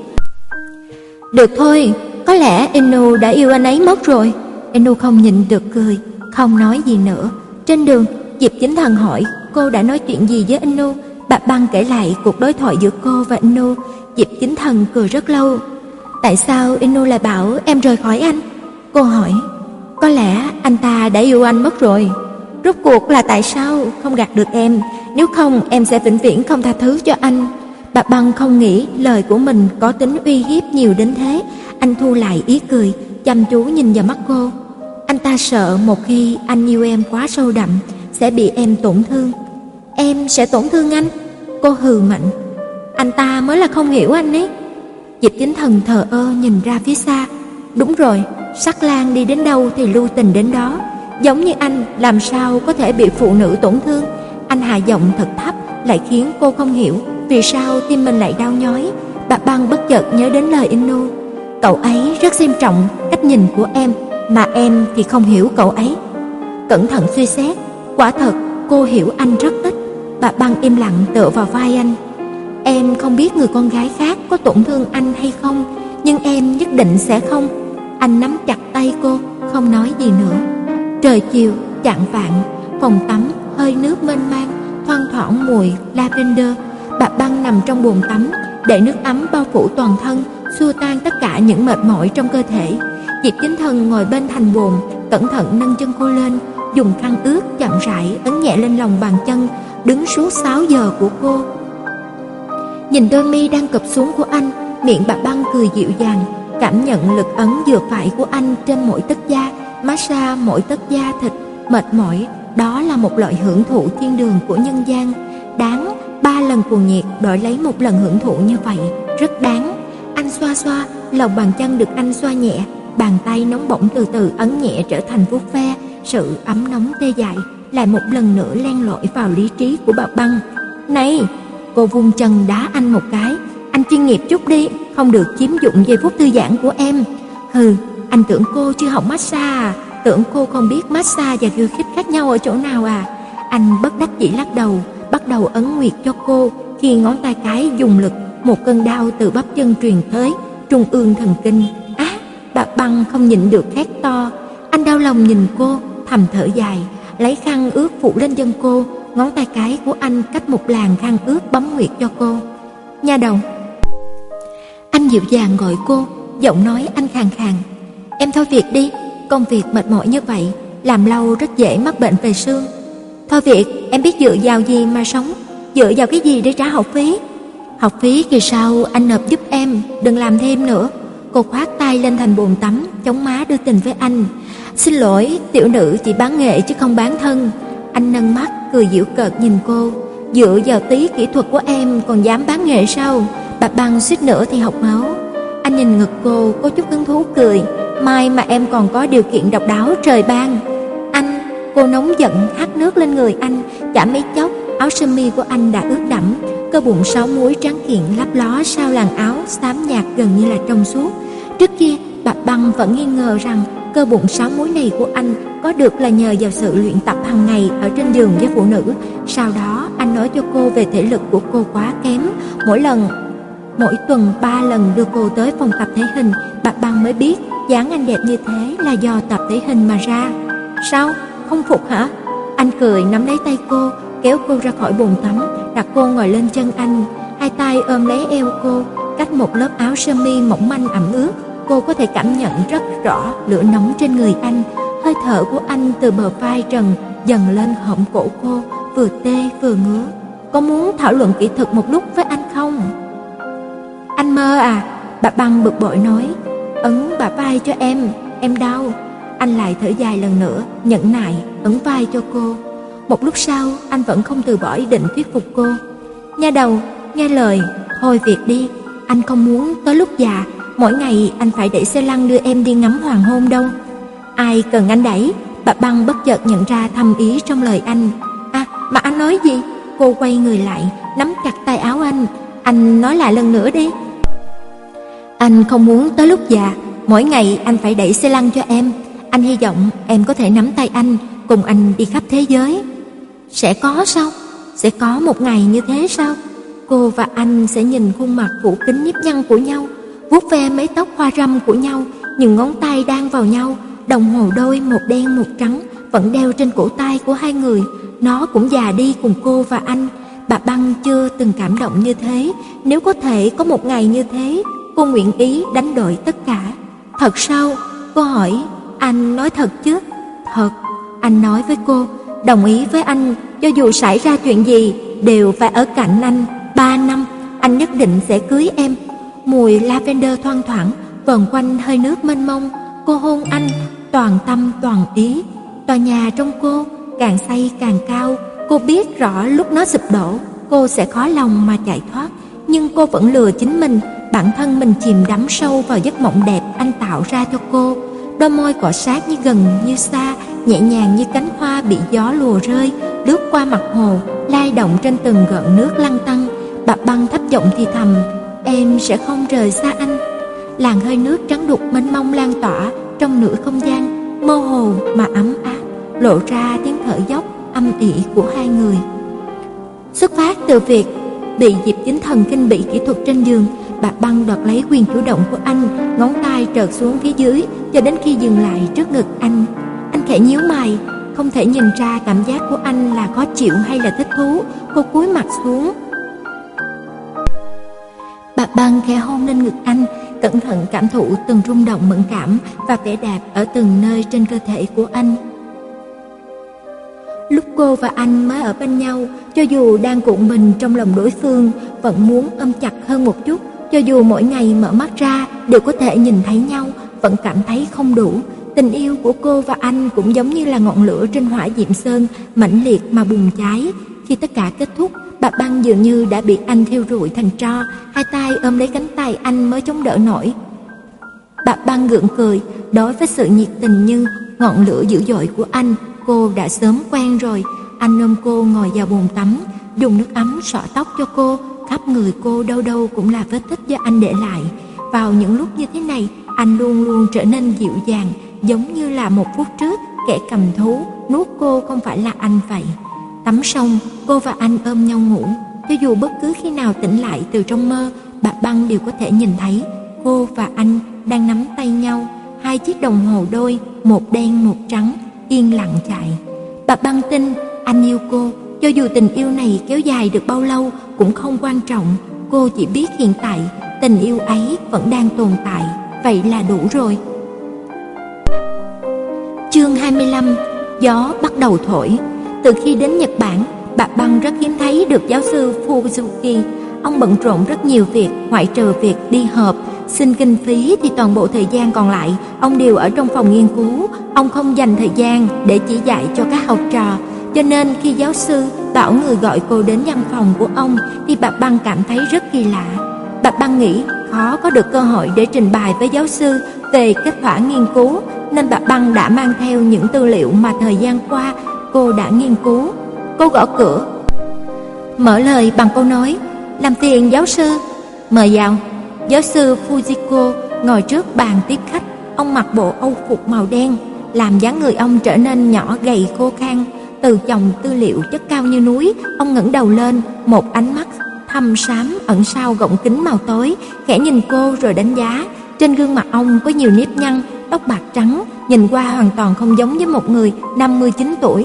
Được thôi, có lẽ Inu đã yêu anh ấy mất rồi. Inu không nhịn được cười, không nói gì nữa. Trên đường, Diệp Chính Thần hỏi cô đã nói chuyện gì với Inu. Bà Băng kể lại cuộc đối thoại giữa cô và Inu. Diệp Chính Thần cười rất lâu. Tại sao Inu lại bảo em rời khỏi anh? Cô hỏi. Có lẽ anh ta đã yêu anh mất rồi. Rốt cuộc là tại sao? Không gạt được em. Nếu không em sẽ vĩnh viễn không tha thứ cho anh. Bà Băng không nghĩ lời của mình có tính uy hiếp nhiều đến thế. Anh thu lại ý cười, chăm chú nhìn vào mắt cô. Anh ta sợ một khi anh yêu em quá sâu đậm sẽ bị em tổn thương. Em sẽ tổn thương anh? Cô hừ mạnh. Anh ta mới là không hiểu anh ấy. Diệp Chính Thần thờ ơ nhìn ra phía xa. Đúng rồi, Sắc Lang đi đến đâu thì lưu tình đến đó. Giống như anh, làm sao có thể bị phụ nữ tổn thương? Anh hạ giọng thật thấp, lại khiến cô không hiểu vì sao tim mình lại đau nhói. Bà Băng bất chợt nhớ đến lời Inu. Cậu ấy rất xem trọng cách nhìn của em, mà em thì không hiểu cậu ấy. Cẩn thận suy xét, quả thật cô hiểu anh rất ít. Bà Băng im lặng tựa vào vai anh. Em không biết người con gái khác có tổn thương anh hay không, nhưng em nhất định sẽ không. Anh nắm chặt tay cô, không nói gì nữa. Trời chiều, chạng vạng, phòng tắm, hơi nước mênh mang, thoang thoảng mùi lavender. Bà Băng nằm trong bồn tắm, để nước ấm bao phủ toàn thân, xua tan tất cả những mệt mỏi trong cơ thể. Diệp Chính Thần ngồi bên thành bồn, cẩn thận nâng chân cô lên, dùng khăn ướt chậm rãi ấn nhẹ lên lòng bàn chân, đứng suốt sáu giờ của cô. Nhìn đôi mi đang cụp xuống của anh, miệng bà Băng cười dịu dàng, cảm nhận lực ấn vừa phải của anh trên mỗi tấc da, massage mỗi tấc da thịt. Mệt mỏi, đó là một loại hưởng thụ thiên đường của nhân gian. Đáng ba lần cuồng nhiệt đổi lấy một lần hưởng thụ như vậy, rất đáng. Anh xoa xoa, lòng bàn chân được anh xoa nhẹ, bàn tay nóng bỏng từ từ ấn nhẹ trở thành vuốt ve. Sự ấm nóng tê dại lại một lần nữa len lỏi vào lý trí của bà Băng. Này! Cô vung chân đá anh một cái. Anh chuyên nghiệp chút đi, không được chiếm dụng giây phút thư giãn của em. Hừ, anh tưởng cô chưa học massage à? Tưởng cô không biết massage và khiêu khích khác nhau ở chỗ nào à? Anh bất đắc dĩ lắc đầu, bắt đầu ấn nguyệt cho cô. Khi ngón tay cái dùng lực, một cơn đau từ bắp chân truyền tới trung ương thần kinh. Á! À, bà Băng không nhịn được hét to. Anh đau lòng nhìn cô, thầm thở dài, lấy khăn ướt phủ lên chân cô. Ngón tay cái của anh cách một làn khăn ướt bấm nguyệt cho cô. Nha đầu. Anh dịu dàng gọi cô, giọng nói anh khàn khàn. Em thôi việc đi, công việc mệt mỏi như vậy, làm lâu rất dễ mắc bệnh về xương. Thôi việc, em biết dựa vào gì mà sống? Dựa vào cái gì để trả học phí? Học phí kỳ sau anh nộp giúp em, đừng làm thêm nữa. Cô khoát tay lên thành bồn tắm, chống má đưa tình với anh. Xin lỗi, tiểu nữ chỉ bán nghệ chứ không bán thân. Anh nâng mắt, cười giễu cợt nhìn cô. Dựa vào tí kỹ thuật của em còn dám bán nghệ sao? Bà Băng suýt nữa thì học máu. Anh nhìn ngực cô, có chút hứng thú cười. Mai mà em còn có điều kiện độc đáo trời ban. Anh, cô nóng giận hắt nước lên người anh. Chả mấy chốc, áo sơ mi của anh đã ướt đẫm. Cơ bụng sáu múi trắng kiện lấp ló sau làn áo xám nhạt gần như là trong suốt. Trước kia bà Băng vẫn nghi ngờ rằng cơ bụng sáu múi này của anh có được là nhờ vào sự luyện tập hàng ngày ở trên giường với phụ nữ. Sau đó anh nói cho cô về thể lực của cô quá kém, mỗi lần mỗi tuần ba lần đưa cô tới phòng tập thể hình. Bà Băng mới biết dáng anh đẹp như thế là do tập thể hình mà ra. Sao, không phục hả? Anh cười nắm lấy tay cô, kéo cô ra khỏi bồn tắm, đặt cô ngồi lên chân anh, hai tay ôm lấy eo cô. Cách một lớp áo sơ mi mỏng manh ẩm ướt, cô có thể cảm nhận rất rõ lửa nóng trên người anh. Hơi thở của anh từ bờ vai trần dần lên hõm cổ cô, vừa tê vừa ngứa. Có muốn thảo luận kỹ thuật một lúc với anh không? Anh mơ à? Bà Băng bực bội nói. Ấn bả vai cho em, em đau. Anh lại thở dài lần nữa, nhẫn nại ấn vai cho cô. Một lúc sau, anh vẫn không từ bỏ ý định thuyết phục cô. Nha đầu, nghe lời, thôi việc đi. Anh không muốn tới lúc già, mỗi ngày anh phải đẩy xe lăn đưa em đi ngắm hoàng hôn đâu. Ai cần anh đẩy? Bà Băng bất chợt nhận ra thâm ý trong lời anh. À, mà anh nói gì? Cô quay người lại, nắm chặt tay áo anh. Anh nói lại lần nữa đi. Anh không muốn tới lúc già, mỗi ngày anh phải đẩy xe lăn cho em. Anh hy vọng em có thể nắm tay anh, cùng anh đi khắp thế giới. Sẽ có sao? Sẽ có một ngày như thế sao? Cô và anh sẽ nhìn khuôn mặt phủ kín nếp nhăn của nhau, vuốt ve mái tóc hoa râm của nhau, những ngón tay đan vào nhau. Đồng hồ đôi một đen một trắng vẫn đeo trên cổ tay của hai người. Nó cũng già đi cùng cô và anh. Bà Băng chưa từng cảm động như thế. Nếu có thể có một ngày như thế, cô nguyện ý đánh đổi tất cả. Thật sao? Cô hỏi. Anh nói thật chứ? Thật. Anh nói với cô, đồng ý với anh, cho dù xảy ra chuyện gì đều phải ở cạnh anh. Ba năm, anh nhất định sẽ cưới em. Mùi lavender thoang thoảng vần quanh hơi nước mênh mông. Cô hôn anh, toàn tâm toàn ý. Tòa nhà trong cô càng xây càng cao. Cô biết rõ lúc nó sụp đổ, cô sẽ khó lòng mà chạy thoát. Nhưng cô vẫn lừa chính mình, bản thân mình chìm đắm sâu vào giấc mộng đẹp anh tạo ra cho cô. Đôi môi cọ sát như gần như xa, nhẹ nhàng như cánh hoa bị gió lùa rơi, lướt qua mặt hồ, lay động trên từng gợn nước lăn tăn. Bà Băng thấp giọng thì thầm, em sẽ không rời xa anh. Làn hơi nước trắng đục mênh mông lan tỏa trong nửa không gian, mơ hồ mà ấm áp, lộ ra tiếng thở dốc âm ỉ của hai người. Xuất phát từ việc bị Diệp Chính Thần kinh bị kỹ thuật trên giường, bà Băng đoạt lấy quyền chủ động của anh, ngón tay trượt xuống phía dưới cho đến khi dừng lại trước ngực anh. Anh khẽ nhíu mày, không thể nhìn ra cảm giác của anh là khó chịu hay là thích thú. Cô cúi mặt xuống. Bà Băng khẽ hôn lên ngực anh, cẩn thận cảm thụ từng rung động mẫn cảm và vẻ đẹp ở từng nơi trên cơ thể của anh. Lúc cô và anh mới ở bên nhau, cho dù đang cuộn mình trong lòng đối phương, vẫn muốn ôm chặt hơn một chút. Cho dù mỗi ngày mở mắt ra đều có thể nhìn thấy nhau, vẫn cảm thấy không đủ. Tình yêu của cô và anh cũng giống như là ngọn lửa trên hỏa diệm sơn, mãnh liệt mà bùng cháy. Khi tất cả kết thúc, bà Băng dường như đã bị anh thiêu rụi thành tro, hai tay ôm lấy cánh tay anh mới chống đỡ nổi. Bà Băng gượng cười, đối với sự nhiệt tình như ngọn lửa dữ dội của anh, cô đã sớm quen rồi. Anh ôm cô ngồi vào bồn tắm, dùng nước ấm xõa tóc cho cô, khắp người cô đâu đâu cũng là vết tích do anh để lại. Vào những lúc như thế này, anh luôn luôn trở nên dịu dàng, giống như là một phút trước kẻ cầm thú nuốt cô không phải là anh vậy. Tắm xong, cô và anh ôm nhau ngủ. Cho dù bất cứ khi nào tỉnh lại từ trong mơ, bà Băng đều có thể nhìn thấy cô và anh đang nắm tay nhau. Hai chiếc đồng hồ đôi, một đen một trắng, yên lặng chạy. Bà Băng tin anh yêu cô, cho dù tình yêu này kéo dài được bao lâu cũng không quan trọng. Cô chỉ biết hiện tại tình yêu ấy vẫn đang tồn tại, vậy là đủ rồi. Chương hai mươi lăm. Gió bắt đầu thổi. Từ khi đến Nhật Bản, bà Băng rất hiếm thấy được giáo sư Fuzuki. Ông bận rộn rất nhiều việc, ngoại trừ việc đi họp, xin kinh phí thì toàn bộ thời gian còn lại ông đều ở trong phòng nghiên cứu. Ông không dành thời gian để chỉ dạy cho các học trò. Cho nên khi giáo sư bảo người gọi cô đến văn phòng của ông thì bà Băng cảm thấy rất kỳ lạ. Bà Băng nghĩ khó có được cơ hội để trình bày với giáo sư về kết quả nghiên cứu, nên bà Băng đã mang theo những tư liệu mà thời gian qua cô đã nghiên cứu. Cô gõ cửa, mở lời bằng câu nói, làm phiền giáo sư. Mời vào. Giáo sư Fujiko ngồi trước bàn tiếp khách, ông mặc bộ âu phục màu đen, làm dáng người ông trở nên nhỏ gầy khô khan. Từ chồng tư liệu chất cao như núi, ông ngẩng đầu lên, một ánh mắt thâm xám ẩn sau gọng kính màu tối, khẽ nhìn cô rồi đánh giá. Trên gương mặt ông có nhiều nếp nhăn, tóc bạc trắng, nhìn qua hoàn toàn không giống với một người năm mươi chín tuổi,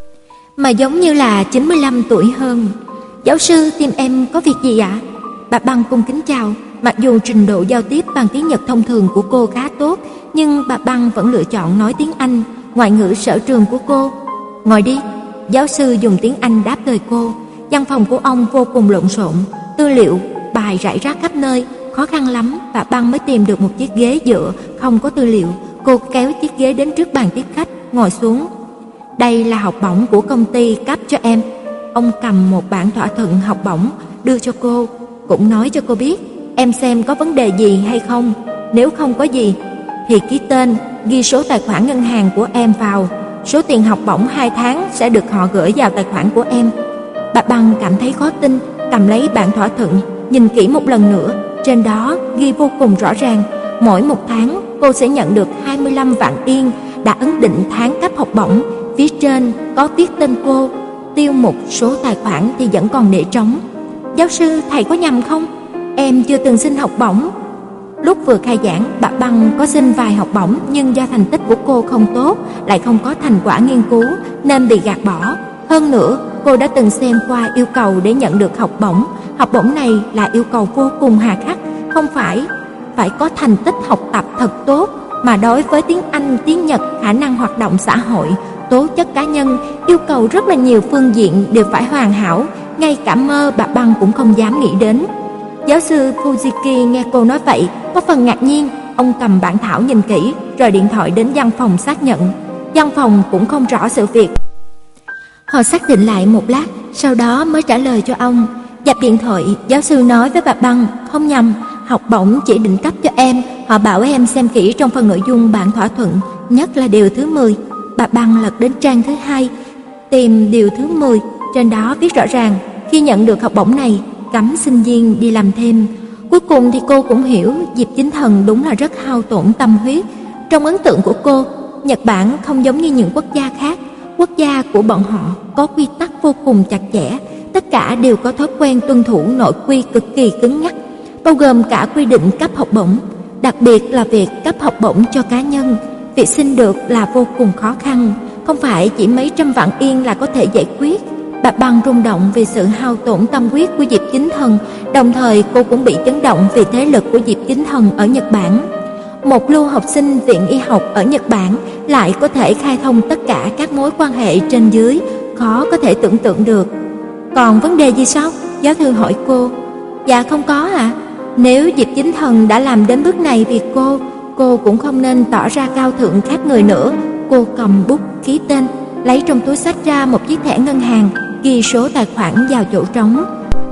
mà giống như là chín mươi lăm tuổi hơn. Giáo sư, tìm em có việc gì ạ? Bà Băng cung kính chào. Mặc dù trình độ giao tiếp bằng tiếng Nhật thông thường của cô khá tốt, nhưng bà Băng vẫn lựa chọn nói tiếng Anh, ngoại ngữ sở trường của cô. Ngồi đi. Giáo sư dùng tiếng Anh đáp lời cô. Văn phòng của ông vô cùng lộn xộn, tư liệu bài rải rác khắp nơi, khó khăn lắm bà Băng mới tìm được một chiếc ghế dựa không có tư liệu. Cô kéo chiếc ghế đến trước bàn tiếp khách, ngồi xuống. Đây là học bổng của công ty cấp cho em. Ông cầm một bản thỏa thuận học bổng đưa cho cô, cũng nói cho cô biết em xem có vấn đề gì hay không. Nếu không có gì thì ký tên, ghi số tài khoản ngân hàng của em vào. Số tiền học bổng hai tháng sẽ được họ gửi vào tài khoản của em. Bà Băng cảm thấy khó tin, cầm lấy bản thỏa thuận, nhìn kỹ một lần nữa. Trên đó ghi vô cùng rõ ràng, mỗi một tháng cô sẽ nhận được hai mươi lăm vạn yên, đã ấn định tháng cấp học bổng. Phía trên có viết tên cô, tiêu mục số tài khoản thì vẫn còn để trống. Giáo sư, thầy có nhầm không? Em chưa từng xin học bổng. Lúc vừa khai giảng, bà Băng có xin vài học bổng, nhưng do thành tích của cô không tốt, lại không có thành quả nghiên cứu nên bị gạt bỏ. Hơn nữa, cô đã từng xem qua yêu cầu để nhận được học bổng. Học bổng này là yêu cầu vô cùng hà khắc, không phải phải có thành tích học tập thật tốt, mà đối với tiếng Anh, tiếng Nhật, khả năng hoạt động xã hội, tố chất cá nhân, yêu cầu rất là nhiều phương diện đều phải hoàn hảo, ngay cả mơ bà Băng cũng không dám nghĩ đến. Giáo sư Fujiki nghe cô nói vậy, có phần ngạc nhiên. Ông cầm bản thảo nhìn kỹ, rồi điện thoại đến văn phòng xác nhận. Văn phòng cũng không rõ sự việc. Họ xác định lại một lát, sau đó mới trả lời cho ông. Dập điện thoại, giáo sư nói với bà Băng, không nhầm, học bổng chỉ định cấp cho em. Họ bảo em xem kỹ trong phần nội dung bản thỏa thuận, nhất là điều thứ mười. Bà Băng lật đến trang thứ hai, tìm điều thứ mười. Trên đó viết rõ ràng, khi nhận được học bổng này, cấm sinh viên đi làm thêm. Cuối cùng thì cô cũng hiểu Diệp Chính Thần đúng là rất hao tổn tâm huyết. Trong ấn tượng của cô, Nhật Bản không giống như những quốc gia khác. Quốc gia của bọn họ có quy tắc vô cùng chặt chẽ, tất cả đều có thói quen tuân thủ nội quy cực kỳ cứng nhắc, bao gồm cả quy định cấp học bổng, đặc biệt là việc cấp học bổng cho cá nhân. Việc xin được là vô cùng khó khăn, không phải chỉ mấy trăm vạn yên là có thể giải quyết. Bà Băng rung động vì sự hao tổn tâm huyết của Diệp Chính Thần, đồng thời cô cũng bị chấn động vì thế lực của Diệp Chính Thần ở Nhật Bản. Một lưu học sinh viện y học ở Nhật Bản lại có thể khai thông tất cả các mối quan hệ trên dưới, khó có thể tưởng tượng được. Còn vấn đề gì sao? Giáo thư hỏi cô. Dạ không có ạ. À? Nếu Diệp Chính Thần đã làm đến bước này vì cô, cô cũng không nên tỏ ra cao thượng khác người nữa. Cô cầm bút ký tên, lấy trong túi xách ra một chiếc thẻ ngân hàng, ghi số tài khoản vào chỗ trống.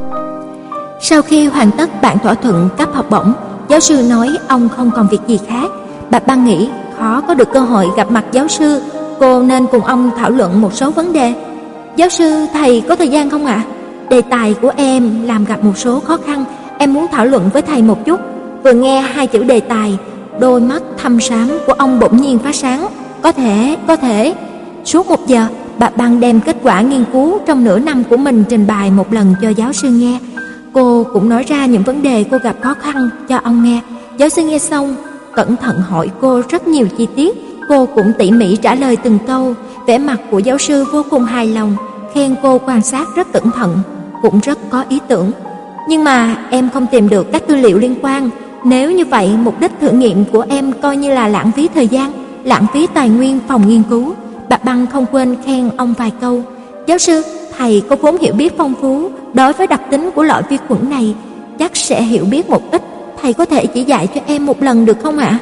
Sau khi hoàn tất bản thỏa thuận cấp học bổng, giáo sư nói ông không còn việc gì khác. Bà Băng nghĩ khó có được cơ hội gặp mặt giáo sư, cô nên cùng ông thảo luận một số vấn đề. Giáo sư, thầy có thời gian không ạ? À? Đề tài của em làm gặp một số khó khăn, em muốn thảo luận với thầy một chút. Vừa nghe hai chữ đề tài, đôi mắt thâm xám của ông bỗng nhiên phát sáng. Có thể, có thể. Suốt một giờ, bà Băng đem kết quả nghiên cứu trong nửa năm của mình trình bày một lần cho giáo sư nghe. Cô cũng nói ra những vấn đề cô gặp khó khăn cho ông nghe. Giáo sư nghe xong, cẩn thận hỏi cô rất nhiều chi tiết. Cô cũng tỉ mỉ trả lời từng câu. Vẻ mặt của giáo sư vô cùng hài lòng, khen cô quan sát rất cẩn thận, cũng rất có ý tưởng. Nhưng mà em không tìm được các tư liệu liên quan. Nếu như vậy, mục đích thử nghiệm của em coi như là lãng phí thời gian, lãng phí tài nguyên phòng nghiên cứu. Bà Băng không quên khen ông vài câu. Giáo sư, thầy có vốn hiểu biết phong phú đối với đặc tính của loại vi khuẩn này, chắc sẽ hiểu biết một ít. Thầy có thể chỉ dạy cho em một lần được không ạ?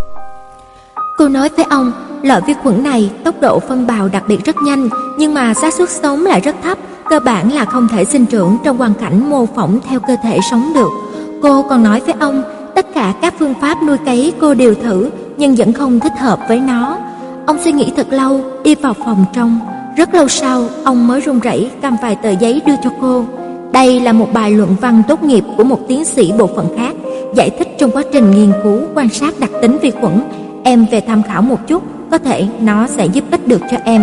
Cô nói với ông, loại vi khuẩn này tốc độ phân bào đặc biệt rất nhanh, nhưng mà xác suất sống lại rất thấp, cơ bản là không thể sinh trưởng trong hoàn cảnh mô phỏng theo cơ thể sống được. Cô còn nói với ông, tất cả các phương pháp nuôi cấy cô đều thử, nhưng vẫn không thích hợp với nó. Ông suy nghĩ thật lâu, đi vào phòng trong. Rất lâu sau, ông mới run rẩy cầm vài tờ giấy đưa cho cô. Đây là một bài luận văn tốt nghiệp của một tiến sĩ bộ phận khác, giải thích trong quá trình nghiên cứu quan sát đặc tính vi khuẩn. em về tham khảo một chút, có thể nó sẽ giúp ích được cho em.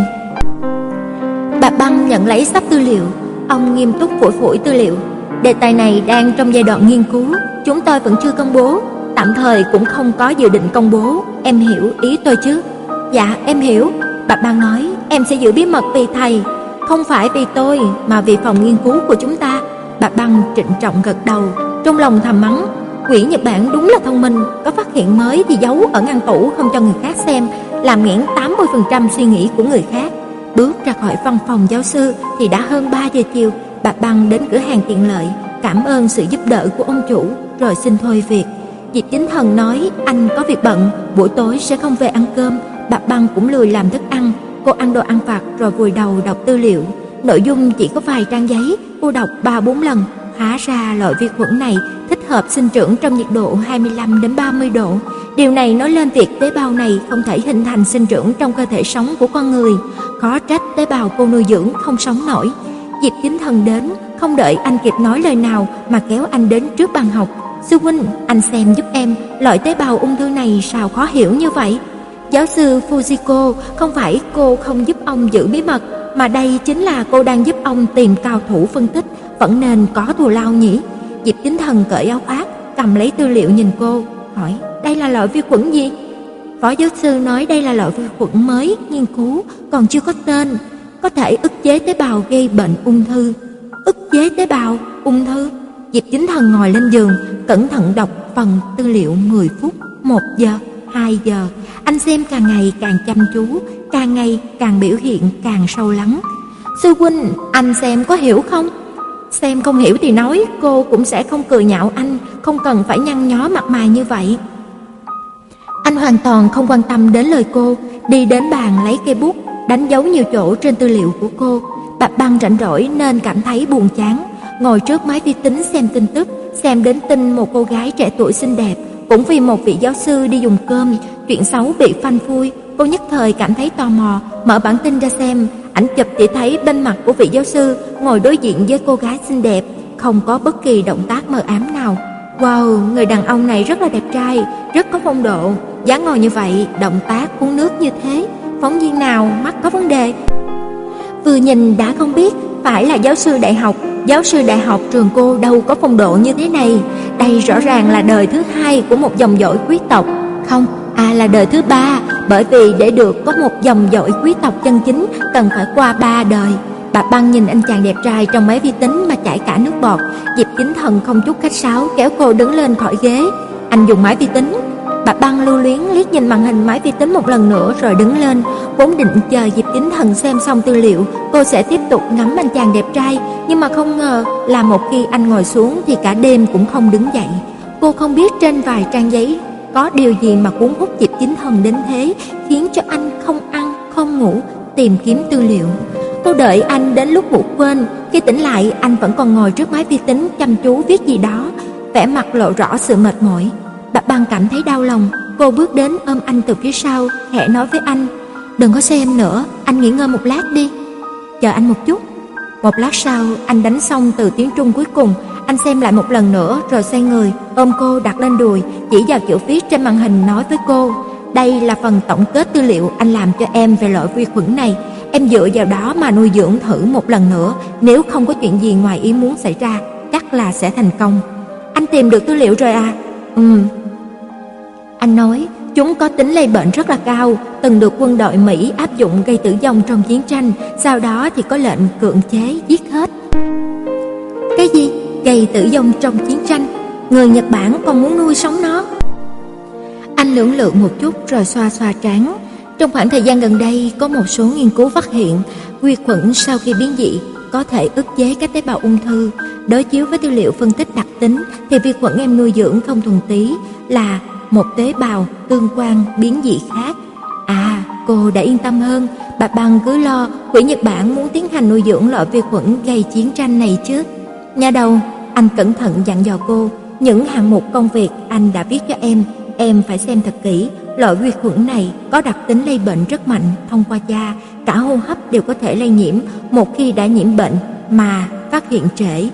Bà Băng nhận lấy sắp tư liệu, ông nghiêm túc phủi phủi tư liệu. Đề tài này đang trong giai đoạn nghiên cứu, chúng tôi vẫn chưa công bố, tạm thời cũng không có dự định công bố, em hiểu ý tôi chứ? Dạ, em hiểu. Bà Băng nói, em sẽ giữ bí mật vì thầy, không phải vì tôi mà vì phòng nghiên cứu của chúng ta. Bà Băng trịnh trọng gật đầu, trong lòng thầm mắng, quỷ Nhật Bản đúng là thông minh, có phát hiện mới thì giấu ở ngăn tủ không cho người khác xem, làm nghẽn tám mươi phần trăm suy nghĩ của người khác. Bước ra khỏi văn phòng giáo sư thì đã hơn ba giờ chiều. Bà Băng đến cửa hàng tiện lợi, cảm ơn sự giúp đỡ của ông chủ, rồi xin thôi việc. Diệp Chính Thần nói anh có việc bận, buổi tối sẽ không về ăn cơm. Bà Băng cũng lười làm thức ăn, cô ăn đồ ăn vặt rồi vùi đầu đọc tư liệu. Nội dung chỉ có vài trang giấy, cô đọc ba bốn lần. Hóa ra loại vi khuẩn này thích hợp sinh trưởng trong nhiệt độ hai mươi lăm đến ba mươi độ. Điều này nói lên việc tế bào này không thể hình thành sinh trưởng trong cơ thể sống của con người. Khó trách tế bào cô nuôi dưỡng không sống nổi. Diệp Chính Thần đến, không đợi anh kịp nói lời nào mà kéo anh đến trước bàn học. Sư huynh, anh xem giúp em, loại tế bào ung thư này sao khó hiểu như vậy? Giáo sư Fujiko, không phải cô không giúp ông giữ bí mật, mà đây chính là cô đang giúp ông tìm cao thủ phân tích, vẫn nên có thù lao nhỉ? Diệp Chính Thần cởi áo khoác, cầm lấy tư liệu nhìn cô, hỏi, đây là loại vi khuẩn gì? Phó giáo sư nói đây là loại vi khuẩn mới, nghiên cứu, còn chưa có tên, có thể ức chế tế bào gây bệnh ung thư. Ức chế tế bào ung thư? Diệp Chính Thần ngồi lên giường, cẩn thận đọc phần tư liệu mười phút, một giờ, hai giờ. Anh xem càng ngày càng chăm chú, càng ngày càng biểu hiện càng sâu lắng. Sư huynh, anh xem có hiểu không? Xem không hiểu thì nói, cô cũng sẽ không cười nhạo anh, không cần phải nhăn nhó mặt mày như vậy. Anh hoàn toàn không quan tâm đến lời cô, đi đến bàn lấy cây bút, đánh dấu nhiều chỗ trên tư liệu của cô. Bà Băng rảnh rỗi nên cảm thấy buồn chán, ngồi trước máy vi tính xem tin tức, xem đến tin một cô gái trẻ tuổi xinh đẹp, cũng vì một vị giáo sư đi dùng cơm, chuyện xấu bị phanh phui. Cô nhất thời cảm thấy tò mò, mở bản tin ra xem. Ảnh chụp chỉ thấy bên mặt của vị giáo sư ngồi đối diện với cô gái xinh đẹp, không có bất kỳ động tác mờ ám nào. Wow, người đàn ông này rất là đẹp trai, rất có phong độ, dáng ngồi như vậy, động tác cuốn nước như thế, phóng viên nào mắt có vấn đề. Vừa nhìn đã không biết phải là giáo sư đại học. Giáo sư đại học trường cô đâu có phong độ như thế này. Đây rõ ràng là đời thứ hai của một dòng dõi quý tộc. Không, à là đời thứ ba, bởi vì để được có một dòng dõi quý tộc chân chính cần phải qua ba đời. Bà Băng nhìn anh chàng đẹp trai trong máy vi tính mà chảy cả nước bọt. Diệp Chính Thần không chút khách sáo kéo cô đứng lên khỏi ghế. Anh dùng máy vi tính. Bà Băng lưu luyến liếc nhìn màn hình máy vi tính một lần nữa rồi đứng lên. Vốn định chờ Diệp Chính Thần xem xong tư liệu, cô sẽ tiếp tục ngắm anh chàng đẹp trai, nhưng mà không ngờ là một khi anh ngồi xuống thì cả đêm cũng không đứng dậy. Cô không biết trên vài trang giấy có điều gì mà cuốn hút Diệp Chính Thần đến thế, khiến cho anh không ăn, không ngủ, tìm kiếm tư liệu. Cô đợi anh đến lúc ngủ quên, khi tỉnh lại anh vẫn còn ngồi trước máy vi tính chăm chú viết gì đó, vẻ mặt lộ rõ sự mệt mỏi. Bà Băng cảm thấy đau lòng, cô bước đến ôm anh từ phía sau, khẽ nói với anh, đừng có xem nữa, anh nghỉ ngơi một lát đi. Chờ anh một chút. Một lát sau, anh đánh xong từ tiếng Trung cuối cùng, anh xem lại một lần nữa rồi xoay người, ôm cô đặt lên đùi, chỉ vào chữ viết trên màn hình nói với cô, đây là phần tổng kết tư liệu anh làm cho em về loại vi khuẩn này. Em dựa vào đó mà nuôi dưỡng thử một lần nữa, nếu không có chuyện gì ngoài ý muốn xảy ra, chắc là sẽ thành công. Anh tìm được tư liệu rồi à? Ừm. Anh nói, chúng có tính lây bệnh rất là cao, từng được quân đội Mỹ áp dụng gây tử vong trong chiến tranh, sau đó thì có lệnh cưỡng chế giết hết. Cái gì? Gây tử vong trong chiến tranh? Người Nhật Bản còn muốn nuôi sống nó? Anh lưỡng lự một chút rồi xoa xoa trán. Trong khoảng thời gian gần đây, có một số nghiên cứu phát hiện vi khuẩn sau khi biến dị có thể ức chế các tế bào ung thư. Đối chiếu với tư liệu phân tích đặc tính thì vi khuẩn em nuôi dưỡng không thuần túy là một tế bào tương quan biến dị khác. À, cô đã yên tâm hơn. Bà Băng cứ lo quỷ Nhật Bản muốn tiến hành nuôi dưỡng loại vi khuẩn gây chiến tranh này chứ. Nhà đầu, anh cẩn thận dặn dò cô, những hạng mục công việc anh đã viết cho em, em phải xem thật kỹ. Loại vi khuẩn này có đặc tính lây bệnh rất mạnh thông qua da, cả hô hấp đều có thể lây nhiễm một khi đã nhiễm bệnh mà phát hiện trễ.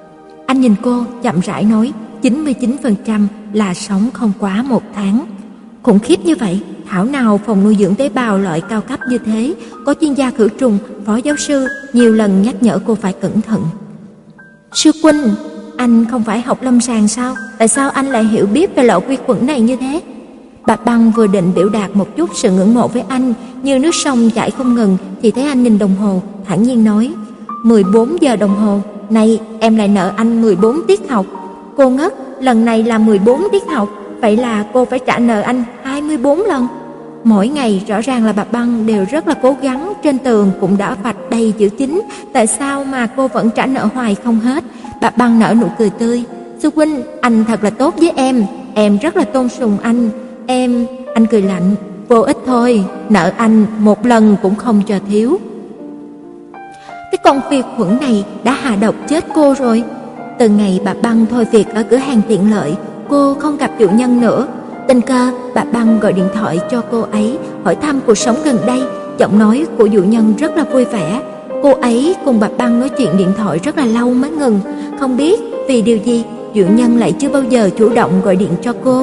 Anh nhìn cô chậm rãi nói, chín mươi chín phần trăm là sống không quá một tháng. Khủng khiếp như vậy, thảo nào phòng nuôi dưỡng tế bào loại cao cấp như thế, có chuyên gia khử trùng, phó giáo sư nhiều lần nhắc nhở cô phải cẩn thận. Sư huynh, anh không phải học lâm sàng sao? Tại sao anh lại hiểu biết về loại vi khuẩn này như thế? Bà Băng vừa định biểu đạt một chút sự ngưỡng mộ với anh, như nước sông chảy không ngừng, thì thấy anh nhìn đồng hồ, thản nhiên nói: mười bốn giờ đồng hồ, này em lại nợ anh mười bốn tiết học. Cô ngất, lần này là mười bốn tiết học, vậy là cô phải trả nợ anh hai mươi bốn lần. Mỗi ngày rõ ràng là bà Băng đều rất là cố gắng, trên tường cũng đã vạch đầy chữ chính, tại sao mà cô vẫn trả nợ hoài không hết? Bà Băng nở nụ cười tươi: sư huynh, anh thật là tốt với em, em rất là tôn sùng anh. Em, anh cười lạnh: vô ích thôi, nợ anh một lần cũng không cho thiếu. Cái con vi khuẩn này đã hạ độc chết cô rồi. Từ ngày bà Băng thôi việc ở cửa hàng tiện lợi, cô không gặp chủ nhân nữa. Tình cờ bà Băng gọi điện thoại cho cô ấy, hỏi thăm cuộc sống gần đây. Giọng nói của chủ nhân rất là vui vẻ. Cô ấy cùng bà Băng nói chuyện điện thoại rất là lâu mới ngừng. Không biết vì điều gì chủ nhân lại chưa bao giờ chủ động gọi điện cho cô.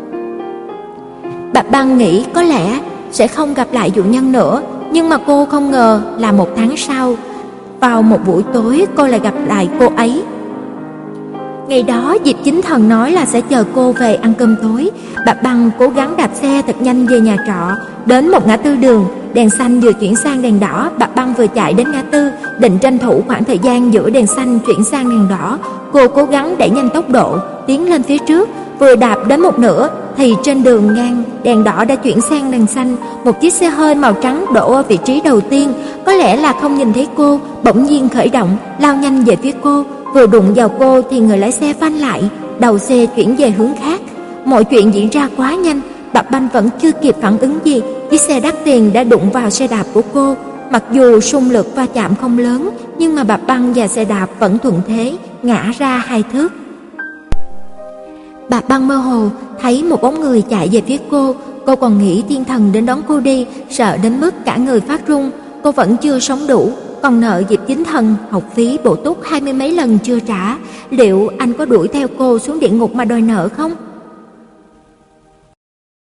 Bà Băng nghĩ có lẽ sẽ không gặp lại chủ nhân nữa, nhưng mà cô không ngờ là một tháng sau, vào một buổi tối cô lại gặp lại cô ấy. Ngày đó Diệp Chính Thần nói là sẽ chờ cô về ăn cơm tối. Bà Băng cố gắng đạp xe thật nhanh về nhà trọ. Đến một ngã tư đường, đèn xanh vừa chuyển sang đèn đỏ, bà Băng vừa chạy đến ngã tư, định tranh thủ khoảng thời gian giữa đèn xanh chuyển sang đèn đỏ. Cô cố gắng đẩy nhanh tốc độ, tiến lên phía trước. Vừa đạp đến một nửa thì trên đường ngang, đèn đỏ đã chuyển sang đèn xanh. Một chiếc xe hơi màu trắng đổ ở vị trí đầu tiên, có lẽ là không nhìn thấy cô, bỗng nhiên khởi động, lao nhanh về phía cô. Vừa đụng vào cô thì người lái xe phanh lại, đầu xe chuyển về hướng khác. Mọi chuyện diễn ra quá nhanh, bà Băng vẫn chưa kịp phản ứng gì, chiếc xe đắt tiền đã đụng vào xe đạp của cô. Mặc dù xung lực va chạm không lớn, nhưng mà bà Băng và xe đạp vẫn thuận thế ngã ra hai thước. Bà Băng mơ hồ thấy một bóng người chạy về phía cô. Cô còn nghĩ thiên thần đến đón cô đi, sợ đến mức cả người phát run. Cô vẫn chưa sống đủ, còn nợ Diệp Chính Thần học phí bổ túc hai mươi mấy lần chưa trả. Liệu anh có đuổi theo cô xuống địa ngục mà đòi nợ không?